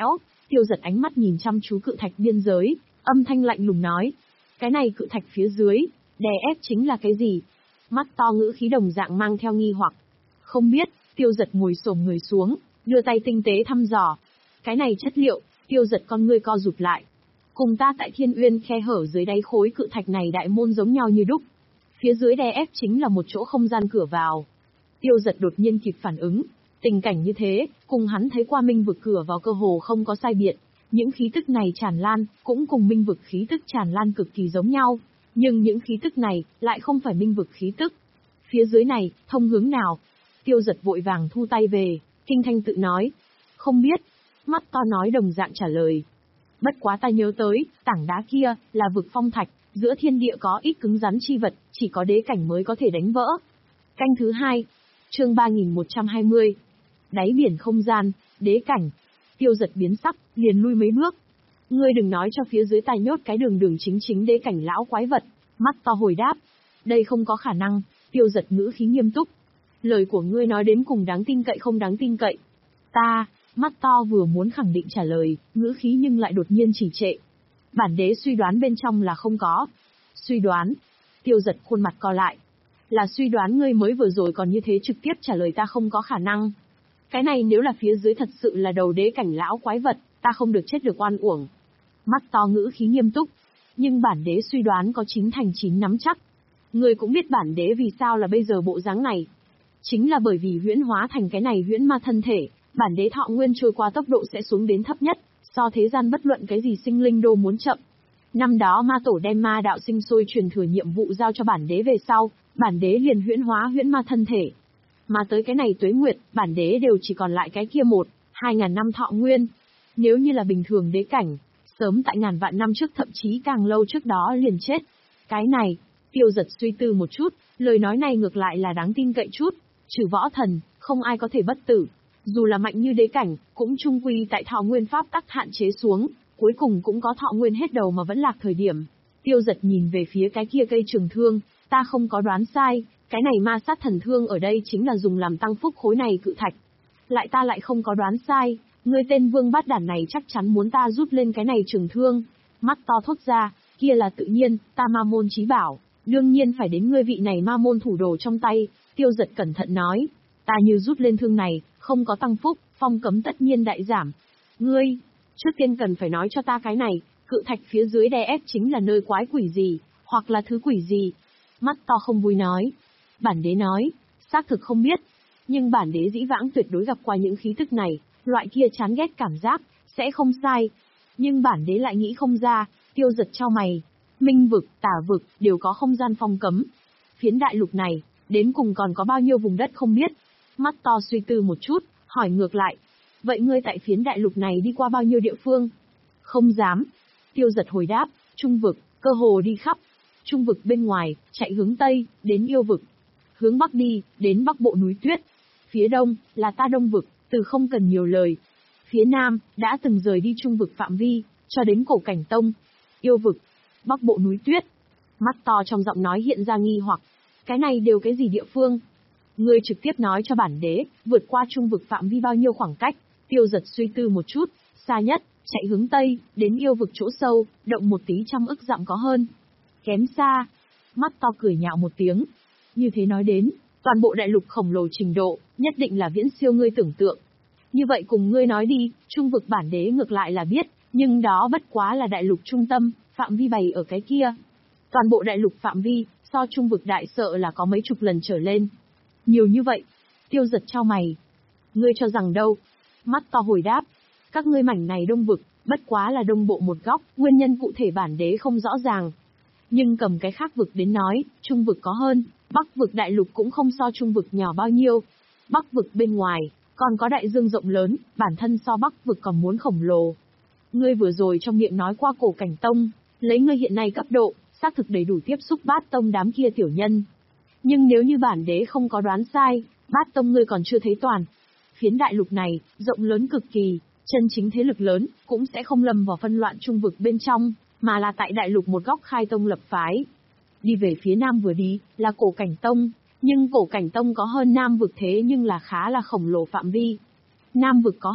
Tiêu Giật ánh mắt nhìn chăm chú cự thạch biên giới, âm thanh lạnh lùng nói. Cái này cự thạch phía dưới, đè ép chính là cái gì? Mắt to ngữ khí đồng dạng mang theo nghi hoặc. Không biết, Tiêu Giật ngồi xổm người xuống, đưa tay tinh tế thăm dò. Cái này chất liệu, Tiêu Giật con ngươi co rụt lại. Cùng ta tại Thiên Uyên khe hở dưới đáy khối cự thạch này đại môn giống nhau như đúc. Phía dưới đè ép chính là một chỗ không gian cửa vào. Tiêu Giật đột nhiên kịp phản ứng. Tình cảnh như thế, cùng hắn thấy qua minh vực cửa vào cơ hồ không có sai biệt. Những khí tức này tràn lan, cũng cùng minh vực khí tức tràn lan cực kỳ giống nhau. Nhưng những khí tức này, lại không phải minh vực khí tức. Phía dưới này, thông hướng nào? Tiêu Giật vội vàng thu tay về, kinh thanh tự nói. Không biết. Mắt to nói đồng dạng trả lời. Bất quá ta nhớ tới, tảng đá kia, là vực phong thạch, giữa thiên địa có ít cứng rắn chi vật, chỉ có đế cảnh mới có thể đánh vỡ. Canh thứ hai, chương ba nghìn một trăm hai mươi. Đáy biển không gian, đế cảnh. Tiêu Giật biến sắc, liền lui mấy bước. Ngươi đừng nói cho phía dưới ta nhốt cái đường đường chính chính đế cảnh lão quái vật. Mắt to hồi đáp. Đây không có khả năng. Tiêu Giật ngữ khí nghiêm túc. Lời của ngươi nói đến cùng đáng tin cậy không đáng tin cậy. Ta, mắt to vừa muốn khẳng định trả lời, ngữ khí nhưng lại đột nhiên trì trệ. Bản đế suy đoán bên trong là không có. Suy đoán. Tiêu Giật khuôn mặt co lại. Là suy đoán ngươi mới vừa rồi còn như thế trực tiếp trả lời ta không có khả năng. Cái này nếu là phía dưới thật sự là đầu đế cảnh lão quái vật, ta không được chết được oan uổng. Mắt to ngữ khí nghiêm túc. Nhưng bản đế suy đoán có chín thành chín nắm chắc. Ngươi cũng biết bản đế vì sao là bây giờ bộ dáng này. Chính là bởi vì huyễn hóa thành cái này huyễn ma thân thể, bản đế thọ nguyên trôi qua tốc độ sẽ xuống đến thấp nhất, so thế gian bất luận cái gì sinh linh đô muốn chậm. Năm đó ma tổ đem ma đạo sinh sôi truyền thừa nhiệm vụ giao cho bản đế về sau, bản đế liền huyễn hóa huyễn ma thân thể. Mà tới cái này tuế nguyệt, bản đế đều chỉ còn lại cái kia một, hai ngàn năm thọ nguyên. Nếu như là bình thường đế cảnh, sớm tại ngàn vạn năm trước thậm chí càng lâu trước đó liền chết. Cái này, Tiêu Giật suy tư một chút, lời nói này ngược lại là đáng tin cậy chút. Trừ võ thần, không ai có thể bất tử. Dù là mạnh như đế cảnh, cũng chung quy tại thọ nguyên pháp tắc hạn chế xuống, cuối cùng cũng có thọ nguyên hết đầu mà vẫn lạc thời điểm. Tiêu Giật nhìn về phía cái kia cây trường thương, ta không có đoán sai, cái này ma sát thần thương ở đây chính là dùng làm tăng phúc khối này cự thạch. Lại ta lại không có đoán sai, ngươi tên vương bát đản này chắc chắn muốn ta rút lên cái này trường thương. Mắt to thốt ra, kia là tự nhiên, ta ma môn chí bảo, đương nhiên phải đến ngươi vị này ma môn thủ đồ trong tay. Tiêu Giật cẩn thận nói, ta như rút lên thương này, không có tăng phúc, phong cấm tất nhiên đại giảm. Ngươi, trước tiên cần phải nói cho ta cái này, cự thạch phía dưới đè ép chính là nơi quái quỷ gì, hoặc là thứ quỷ gì. Mắt to không vui nói. Bản đế nói, xác thực không biết. Nhưng bản đế dĩ vãng tuyệt đối gặp qua những khí tức này, loại kia chán ghét cảm giác, sẽ không sai. Nhưng bản đế lại nghĩ không ra. Tiêu Giật chau mày. Minh vực, tả vực, đều có không gian phong cấm. Phiến đại lục này, đến cùng còn có bao nhiêu vùng đất không biết. Mắt to suy tư một chút, hỏi ngược lại. Vậy ngươi tại phiến đại lục này đi qua bao nhiêu địa phương? Không dám. Tiêu Giật hồi đáp, trung vực, cơ hồ đi khắp. Trung vực bên ngoài, chạy hướng Tây, đến yêu vực. Hướng Bắc đi, đến Bắc bộ núi tuyết. Phía Đông, là ta Đông vực, từ không cần nhiều lời. Phía Nam, đã từng rời đi trung vực phạm vi, cho đến cổ cảnh tông. Yêu vực, Bắc bộ núi tuyết. Mắt to trong giọng nói hiện ra nghi hoặc. Cái này đều cái gì địa phương? Ngươi trực tiếp nói cho bản đế, vượt qua trung vực phạm vi bao nhiêu khoảng cách. Tiêu Giật suy tư một chút, xa nhất, chạy hướng Tây, đến yêu vực chỗ sâu, động một tí trăm ức dặm có hơn. Kém xa. Mắt to cười nhạo một tiếng. Như thế nói đến, toàn bộ đại lục khổng lồ trình độ, nhất định là viễn siêu ngươi tưởng tượng. Như vậy cùng ngươi nói đi, trung vực bản đế ngược lại là biết, nhưng đó bất quá là đại lục trung tâm, phạm vi bày ở cái kia. Toàn bộ đại lục phạm vi, so trung vực đại sợ là có mấy chục lần trở lên. Nhiều như vậy. Tiêu Giật chau mày. Ngươi cho rằng đâu? Mắt to hồi đáp. Các ngươi mảnh này đông vực, bất quá là đông bộ một góc, nguyên nhân cụ thể bản đế không rõ ràng. Nhưng cầm cái khác vực đến nói, trung vực có hơn, bắc vực đại lục cũng không so trung vực nhỏ bao nhiêu. Bắc vực bên ngoài, còn có đại dương rộng lớn, bản thân so bắc vực còn muốn khổng lồ. Ngươi vừa rồi trong miệng nói qua cổ cảnh tông, lấy ngươi hiện nay cấp độ, xác thực đầy đủ tiếp xúc bát tông đám kia tiểu nhân. Nhưng nếu như bản đế không có đoán sai, bát tông ngươi còn chưa thấy toàn. Phiến đại lục này, rộng lớn cực kỳ, chân chính thế lực lớn, cũng sẽ không lâm vào phân loạn trung vực bên trong, mà là tại đại lục một góc khai tông lập phái. Đi về phía nam vừa đi, là cổ cảnh tông, nhưng cổ cảnh tông có hơn nam vực thế nhưng là khá là khổng lồ phạm vi. Nam vực có hơn,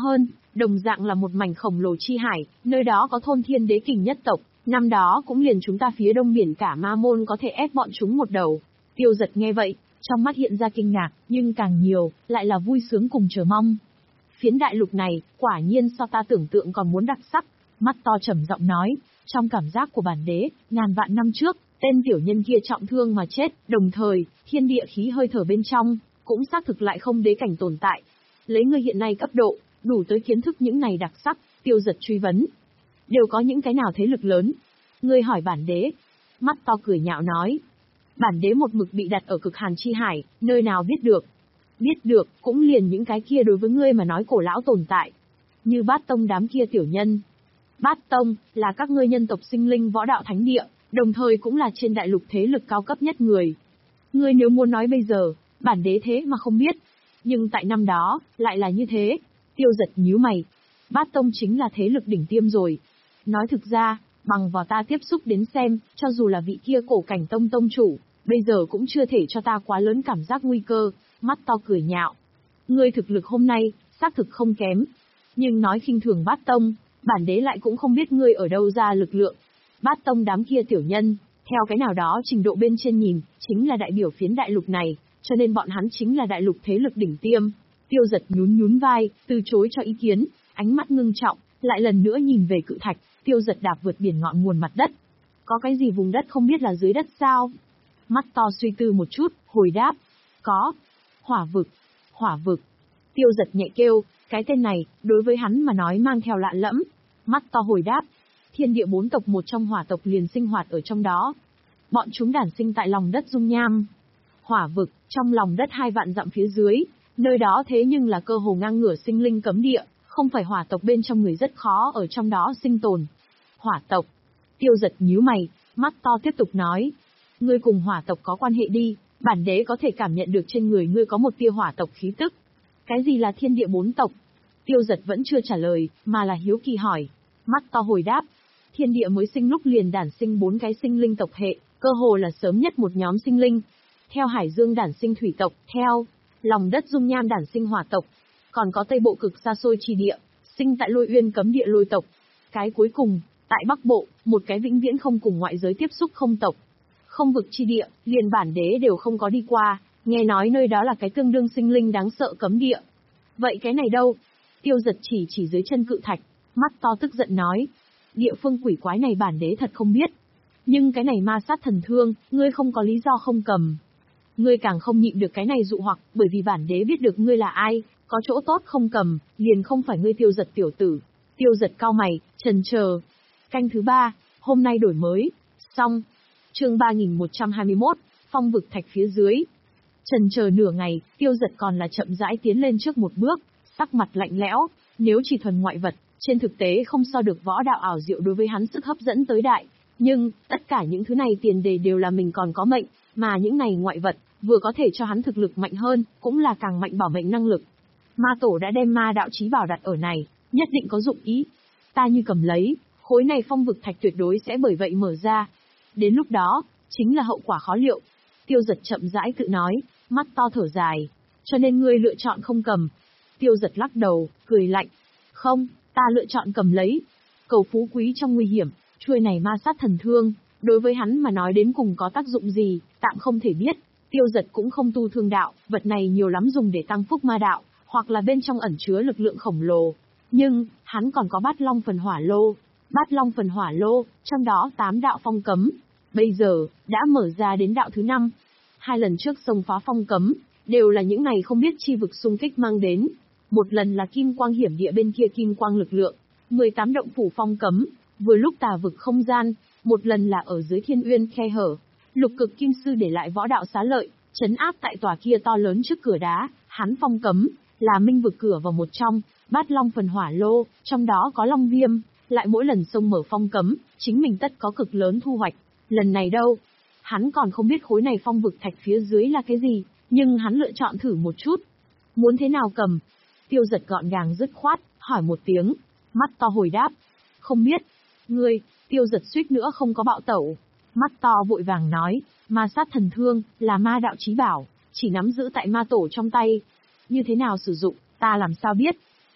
đồng dạng là một mảnh khổng lồ chi hải, nơi đó có thôn Thiên Đế Kình nhất tộc, năm đó cũng liền chúng ta phía đông biển cả Ma Môn có thể ép bọn chúng một đầu. Tiêu Giật nghe vậy, trong mắt hiện ra kinh ngạc, nhưng càng nhiều, lại là vui sướng cùng chờ mong. Phiến đại lục này, quả nhiên so ta tưởng tượng còn muốn đặc sắc, mắt to trầm giọng nói, trong cảm giác của bản đế, ngàn vạn năm trước, tên tiểu nhân kia trọng thương mà chết, đồng thời, thiên địa khí hơi thở bên trong, cũng xác thực lại không đế cảnh tồn tại. Lấy ngươi hiện nay cấp độ, đủ tới kiến thức những này đặc sắc, Tiêu Giật truy vấn. Đều có những cái nào thế lực lớn? Ngươi hỏi bản đế. Mắt to cười nhạo nói. Bản đế một mực bị đặt ở cực hàn chi hải, nơi nào biết được. Biết được, cũng liền những cái kia đối với ngươi mà nói cổ lão tồn tại. Như Bát Tông đám kia tiểu nhân. Bát Tông, là các ngươi nhân tộc sinh linh võ đạo thánh địa, đồng thời cũng là trên đại lục thế lực cao cấp nhất người. Ngươi nếu muốn nói bây giờ, bản đế thế mà không biết. Nhưng tại năm đó, lại là như thế. Tiêu Giật nhíu mày. Bát Tông chính là thế lực đỉnh tiêm rồi. Nói thực ra, bằng vào ta tiếp xúc đến xem, cho dù là vị kia cổ cảnh tông tông chủ, bây giờ cũng chưa thể cho ta quá lớn cảm giác nguy cơ. Mắt to cười nhạo. Ngươi thực lực hôm nay, xác thực không kém. Nhưng nói khinh thường Bát Tông, bản đế lại cũng không biết ngươi ở đâu ra lực lượng. Bát Tông đám kia tiểu nhân, theo cái nào đó trình độ bên trên nhìn, chính là đại biểu phiến đại lục này, cho nên bọn hắn chính là đại lục thế lực đỉnh tiêm. Tiêu Giật nhún nhún vai, từ chối cho ý kiến, ánh mắt ngưng trọng, lại lần nữa nhìn về cự thạch, Tiêu Giật đạp vượt biển ngọn nguồn mặt đất. Có cái gì vùng đất không biết là dưới đất sao? Mắt to suy tư một chút, hồi đáp. Có. Hỏa vực. Hỏa vực. Tiêu Giật nhẹ kêu, cái tên này, đối với hắn mà nói mang theo lạ lẫm. Mắt to hồi đáp. Thiên địa bốn tộc một trong hỏa tộc liền sinh hoạt ở trong đó. Bọn chúng đản sinh tại lòng đất dung nham. Hỏa vực, trong lòng đất hai vạn dặm phía dưới, nơi đó thế nhưng là cơ hồ ngang ngửa sinh linh cấm địa, không phải hỏa tộc bên trong người rất khó ở trong đó sinh tồn. Hỏa tộc. Tiêu Giật nhíu mày, mắt to tiếp tục nói. Ngươi cùng hỏa tộc có quan hệ đi, bản đế có thể cảm nhận được trên người ngươi có một tia hỏa tộc khí tức. Cái gì là thiên địa bốn tộc? Tiêu Giật vẫn chưa trả lời, mà là hiếu kỳ hỏi. Mắt to hồi đáp. Thiên địa mới sinh lúc liền đản sinh bốn cái sinh linh tộc hệ, cơ hồ là sớm nhất một nhóm sinh linh. Theo Hải Dương đản sinh thủy tộc, theo lòng đất dung nham đản sinh hỏa tộc, còn có Tây Bộ cực xa xôi trì địa, sinh tại Lôi Uyên cấm địa lôi tộc. Cái cuối cùng, tại Bắc Bộ, một cái vĩnh viễn không cùng ngoại giới tiếp xúc không tộc. Không vực chi địa, liền bản đế đều không có đi qua, nghe nói nơi đó là cái tương đương sinh linh đáng sợ cấm địa. Vậy cái này đâu? Tiêu Giật chỉ chỉ dưới chân cự thạch, mắt to tức giận nói. Địa phương quỷ quái này bản đế thật không biết. Nhưng cái này ma sát thần thương, ngươi không có lý do không cầm. Ngươi càng không nhịn được cái này dụ hoặc, bởi vì bản đế biết được ngươi là ai, có chỗ tốt không cầm, liền không phải ngươi Tiêu Giật tiểu tử. Tiêu Giật cao mày, chần chờ. Canh thứ ba, hôm nay đổi mới. Xong. Chương ba nghìn một trăm hai mươi mốt, phong vực thạch phía dưới. Chần chờ nửa ngày, Tiêu Giật còn là chậm rãi tiến lên trước một bước, sắc mặt lạnh lẽo, nếu chỉ thuần ngoại vật, trên thực tế không so được võ đạo ảo diệu đối với hắn sức hấp dẫn tới đại, nhưng tất cả những thứ này tiền đề đều là mình còn có mệnh, mà những này ngoại vật vừa có thể cho hắn thực lực mạnh hơn, cũng là càng mạnh bảo mệnh năng lực. Ma tổ đã đem ma đạo chí bảo đặt ở này, nhất định có dụng ý. Ta như cầm lấy, khối này phong vực thạch tuyệt đối sẽ bởi vậy mở ra. Đến lúc đó, chính là hậu quả khó liệu. Tiêu Giật chậm rãi tự nói, mắt to thở dài. Cho nên ngươi lựa chọn không cầm. Tiêu Giật lắc đầu, cười lạnh. Không, ta lựa chọn cầm lấy. Cầu phú quý trong nguy hiểm, chuôi này ma sát thần thương, đối với hắn mà nói đến cùng có tác dụng gì, tạm không thể biết. Tiêu Giật cũng không tu thương đạo, vật này nhiều lắm dùng để tăng phúc ma đạo, hoặc là bên trong ẩn chứa lực lượng khổng lồ. Nhưng, hắn còn có bát long phần hỏa lô. Bát long phần hỏa lô, trong đó tám đạo phong cấm. Bây giờ, đã mở ra đến đạo thứ năm. Hai lần trước xông phá phong cấm, đều là những ngày không biết chi vực xung kích mang đến. Một lần là kim quang hiểm địa bên kia kim quang lực lượng, mười tám động phủ phong cấm, vừa lúc tà vực không gian, một lần là ở dưới thiên uyên khe hở. Lục cực kim sư để lại võ đạo xá lợi, trấn áp tại tòa kia to lớn trước cửa đá, hắn phong cấm, là minh vực cửa vào một trong, bát long phần hỏa lô, trong đó có long viêm, lại mỗi lần xông mở phong cấm, chính mình tất có cực lớn thu hoạch. Lần này đâu? Hắn còn không biết khối này phong vực thạch phía dưới là cái gì, nhưng hắn lựa chọn thử một chút. Muốn thế nào cầm? Tiêu Giật gọn gàng dứt khoát, hỏi một tiếng, mắt to hồi đáp. Không biết. Ngươi, Tiêu Giật suýt nữa không có bạo tẩu. Mắt to vội vàng nói, ma sát thần thương, là ma đạo chí bảo, chỉ nắm giữ tại ma tổ trong tay. Như thế nào sử dụng, ta làm sao biết?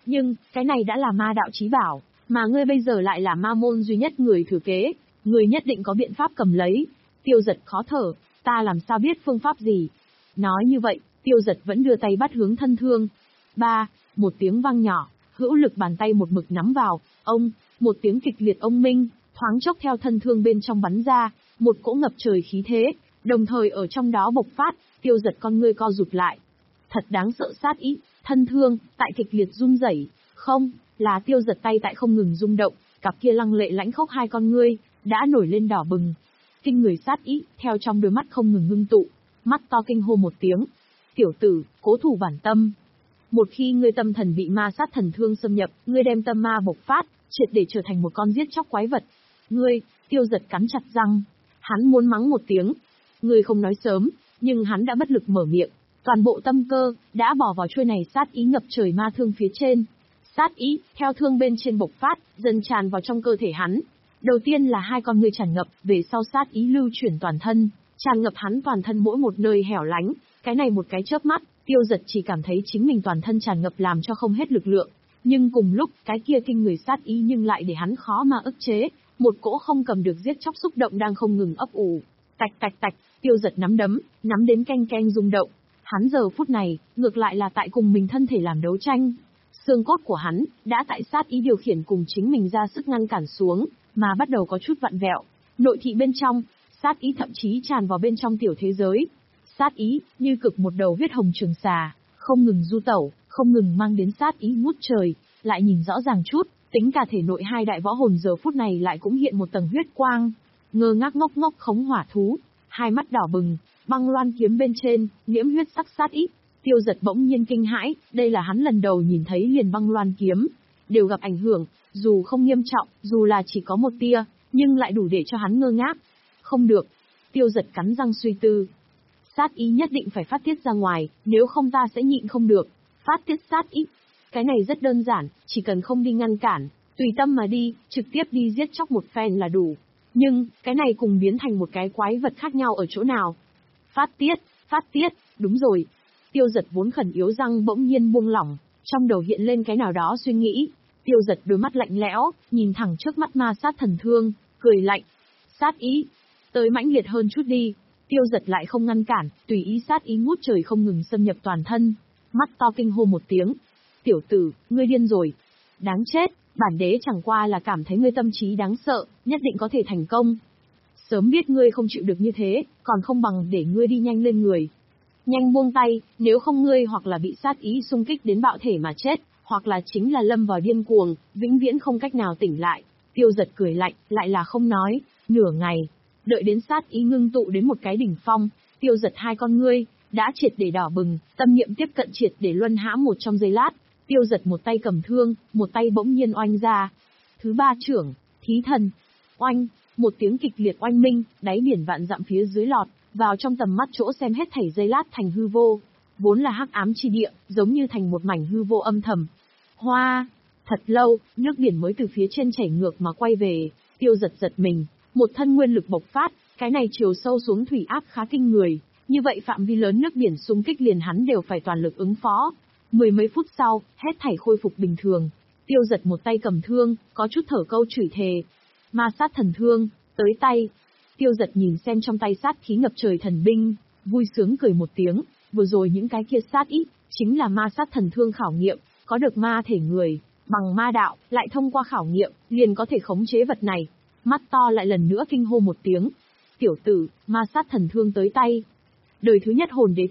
Nhưng, cái này đã là ma đạo chí bảo, mà ngươi bây giờ lại là ma môn duy nhất người thừa kế, ngươi nhất định có biện pháp cầm lấy. Tiêu Dật khó thở, ta làm sao biết phương pháp gì? Nói như vậy, Tiêu Dật vẫn đưa tay bắt hướng thân thương. Ba, một tiếng vang nhỏ, hữu lực bàn tay một mực nắm vào, ông, một tiếng kịch liệt ông minh, thoáng chốc theo thân thương bên trong bắn ra, một cỗ ngập trời khí thế, đồng thời ở trong đó bộc phát, Tiêu Dật con ngươi co rụt lại. Thật đáng sợ sát ý, thân thương, tại kịch liệt run rẩy, không, là Tiêu Dật tay tại không ngừng rung động, cặp kia lăng lệ lãnh khốc hai con ngươi, đã nổi lên đỏ bừng. Kinh người sát ý, theo trong đôi mắt không ngừng ngưng tụ, mắt to kinh hô một tiếng. Tiểu tử, cố thủ bản tâm. Một khi ngươi tâm thần bị ma sát thần thương xâm nhập, ngươi đem tâm ma bộc phát, triệt để trở thành một con giết chóc quái vật. Ngươi, Tiêu Dật cắn chặt răng, hắn muốn mắng một tiếng. Ngươi không nói sớm, nhưng hắn đã bất lực mở miệng. Toàn bộ tâm cơ, đã bỏ vào chuôi này sát ý ngập trời ma thương phía trên. Sát ý, theo thương bên trên bộc phát, dần tràn vào trong cơ thể hắn. Đầu tiên là hai con ngươi tràn ngập, về sau sát ý lưu chuyển toàn thân, tràn ngập hắn toàn thân mỗi một nơi hẻo lánh. Cái này một cái chớp mắt, Tiêu Dật chỉ cảm thấy chính mình toàn thân tràn ngập làm cho không hết lực lượng. Nhưng cùng lúc, cái kia kinh người sát ý nhưng lại để hắn khó mà ức chế, một cỗ không cầm được giết chóc xúc động đang không ngừng ấp ủ. Tạch tạch tạch, Tiêu Dật nắm đấm, nắm đến canh canh rung động. Hắn giờ phút này, ngược lại là tại cùng mình thân thể làm đấu tranh. Xương cốt của hắn, đã tại sát ý điều khiển cùng chính mình ra sức ngăn cản xuống, mà bắt đầu có chút vặn vẹo. Nội thị bên trong, sát ý thậm chí tràn vào bên trong tiểu thế giới. Sát ý, như cực một đầu huyết hồng trường xà, không ngừng du tẩu, không ngừng mang đến sát ý ngút trời, lại nhìn rõ ràng chút, tính cả thể nội hai đại võ hồn giờ phút này lại cũng hiện một tầng huyết quang. Ngơ ngác ngốc ngốc khống hỏa thú, hai mắt đỏ bừng, băng loan kiếm bên trên, liễm huyết sắc sát ý. Tiêu Dật bỗng nhiên kinh hãi, đây là hắn lần đầu nhìn thấy liền băng loan kiếm, đều gặp ảnh hưởng, dù không nghiêm trọng, dù là chỉ có một tia, nhưng lại đủ để cho hắn ngơ ngác. Không được, Tiêu Dật cắn răng suy tư. Sát ý nhất định phải phát tiết ra ngoài, nếu không ta sẽ nhịn không được. Phát tiết sát ý. Cái này rất đơn giản, chỉ cần không đi ngăn cản, tùy tâm mà đi, trực tiếp đi giết chóc một phen là đủ. Nhưng, cái này cùng biến thành một cái quái vật khác nhau ở chỗ nào? Phát tiết, phát tiết, đúng rồi. Tiêu Dật vốn khẩn yếu răng bỗng nhiên buông lỏng, trong đầu hiện lên cái nào đó suy nghĩ. Tiêu Dật đôi mắt lạnh lẽo, nhìn thẳng trước mắt ma sát thần thương, cười lạnh. Sát ý, tới mãnh liệt hơn chút đi. Tiêu Dật lại không ngăn cản, tùy ý sát ý ngút trời không ngừng xâm nhập toàn thân. Mắt to kinh hô một tiếng. Tiểu tử, ngươi điên rồi. Đáng chết, bản đế chẳng qua là cảm thấy ngươi tâm trí đáng sợ, nhất định có thể thành công. Sớm biết ngươi không chịu được như thế, còn không bằng để ngươi đi nhanh lên người. Nhanh buông tay, nếu không ngươi hoặc là bị sát ý xung kích đến bạo thể mà chết, hoặc là chính là lâm vào điên cuồng, vĩnh viễn không cách nào tỉnh lại. Tiêu Dật cười lạnh, lại là không nói, nửa ngày. Đợi đến sát ý ngưng tụ đến một cái đỉnh phong, Tiêu Dật hai con ngươi, đã triệt để đỏ bừng, tâm niệm tiếp cận triệt để luân hãm một trong giây lát. Tiêu Dật một tay cầm thương, một tay bỗng nhiên oanh ra. Thứ ba trưởng, thí thần. Oanh, một tiếng kịch liệt oanh minh, đáy biển vạn dặm phía dưới lọt, vào trong tầm mắt chỗ xem hết thảy giây lát thành hư vô. Vốn là hắc ám chi địa, giống như thành một mảnh hư vô âm thầm. Hoa, thật lâu, nước biển mới từ phía trên chảy ngược mà quay về. Tiêu Dật giật mình, một thân nguyên lực bộc phát, cái này chiều sâu xuống thủy áp khá kinh người. Như vậy phạm vi lớn nước biển xung kích liền hắn đều phải toàn lực ứng phó. Mười mấy phút sau, hết thảy khôi phục bình thường. Tiêu Dật một tay cầm thương, có chút thở câu chửi thề. Ma sát thần thương, tới tay. Tiêu Dật nhìn xem trong tay sát khí ngập trời thần binh, vui sướng cười một tiếng. Vừa rồi những cái kia sát ý, chính là ma sát thần thương khảo nghiệm, có được ma thể người, bằng ma đạo, lại thông qua khảo nghiệm, liền có thể khống chế vật này. Mắt to lại lần nữa kinh hô một tiếng. Tiểu tử, ma sát thần thương tới tay. Đời thứ nhất hồn đế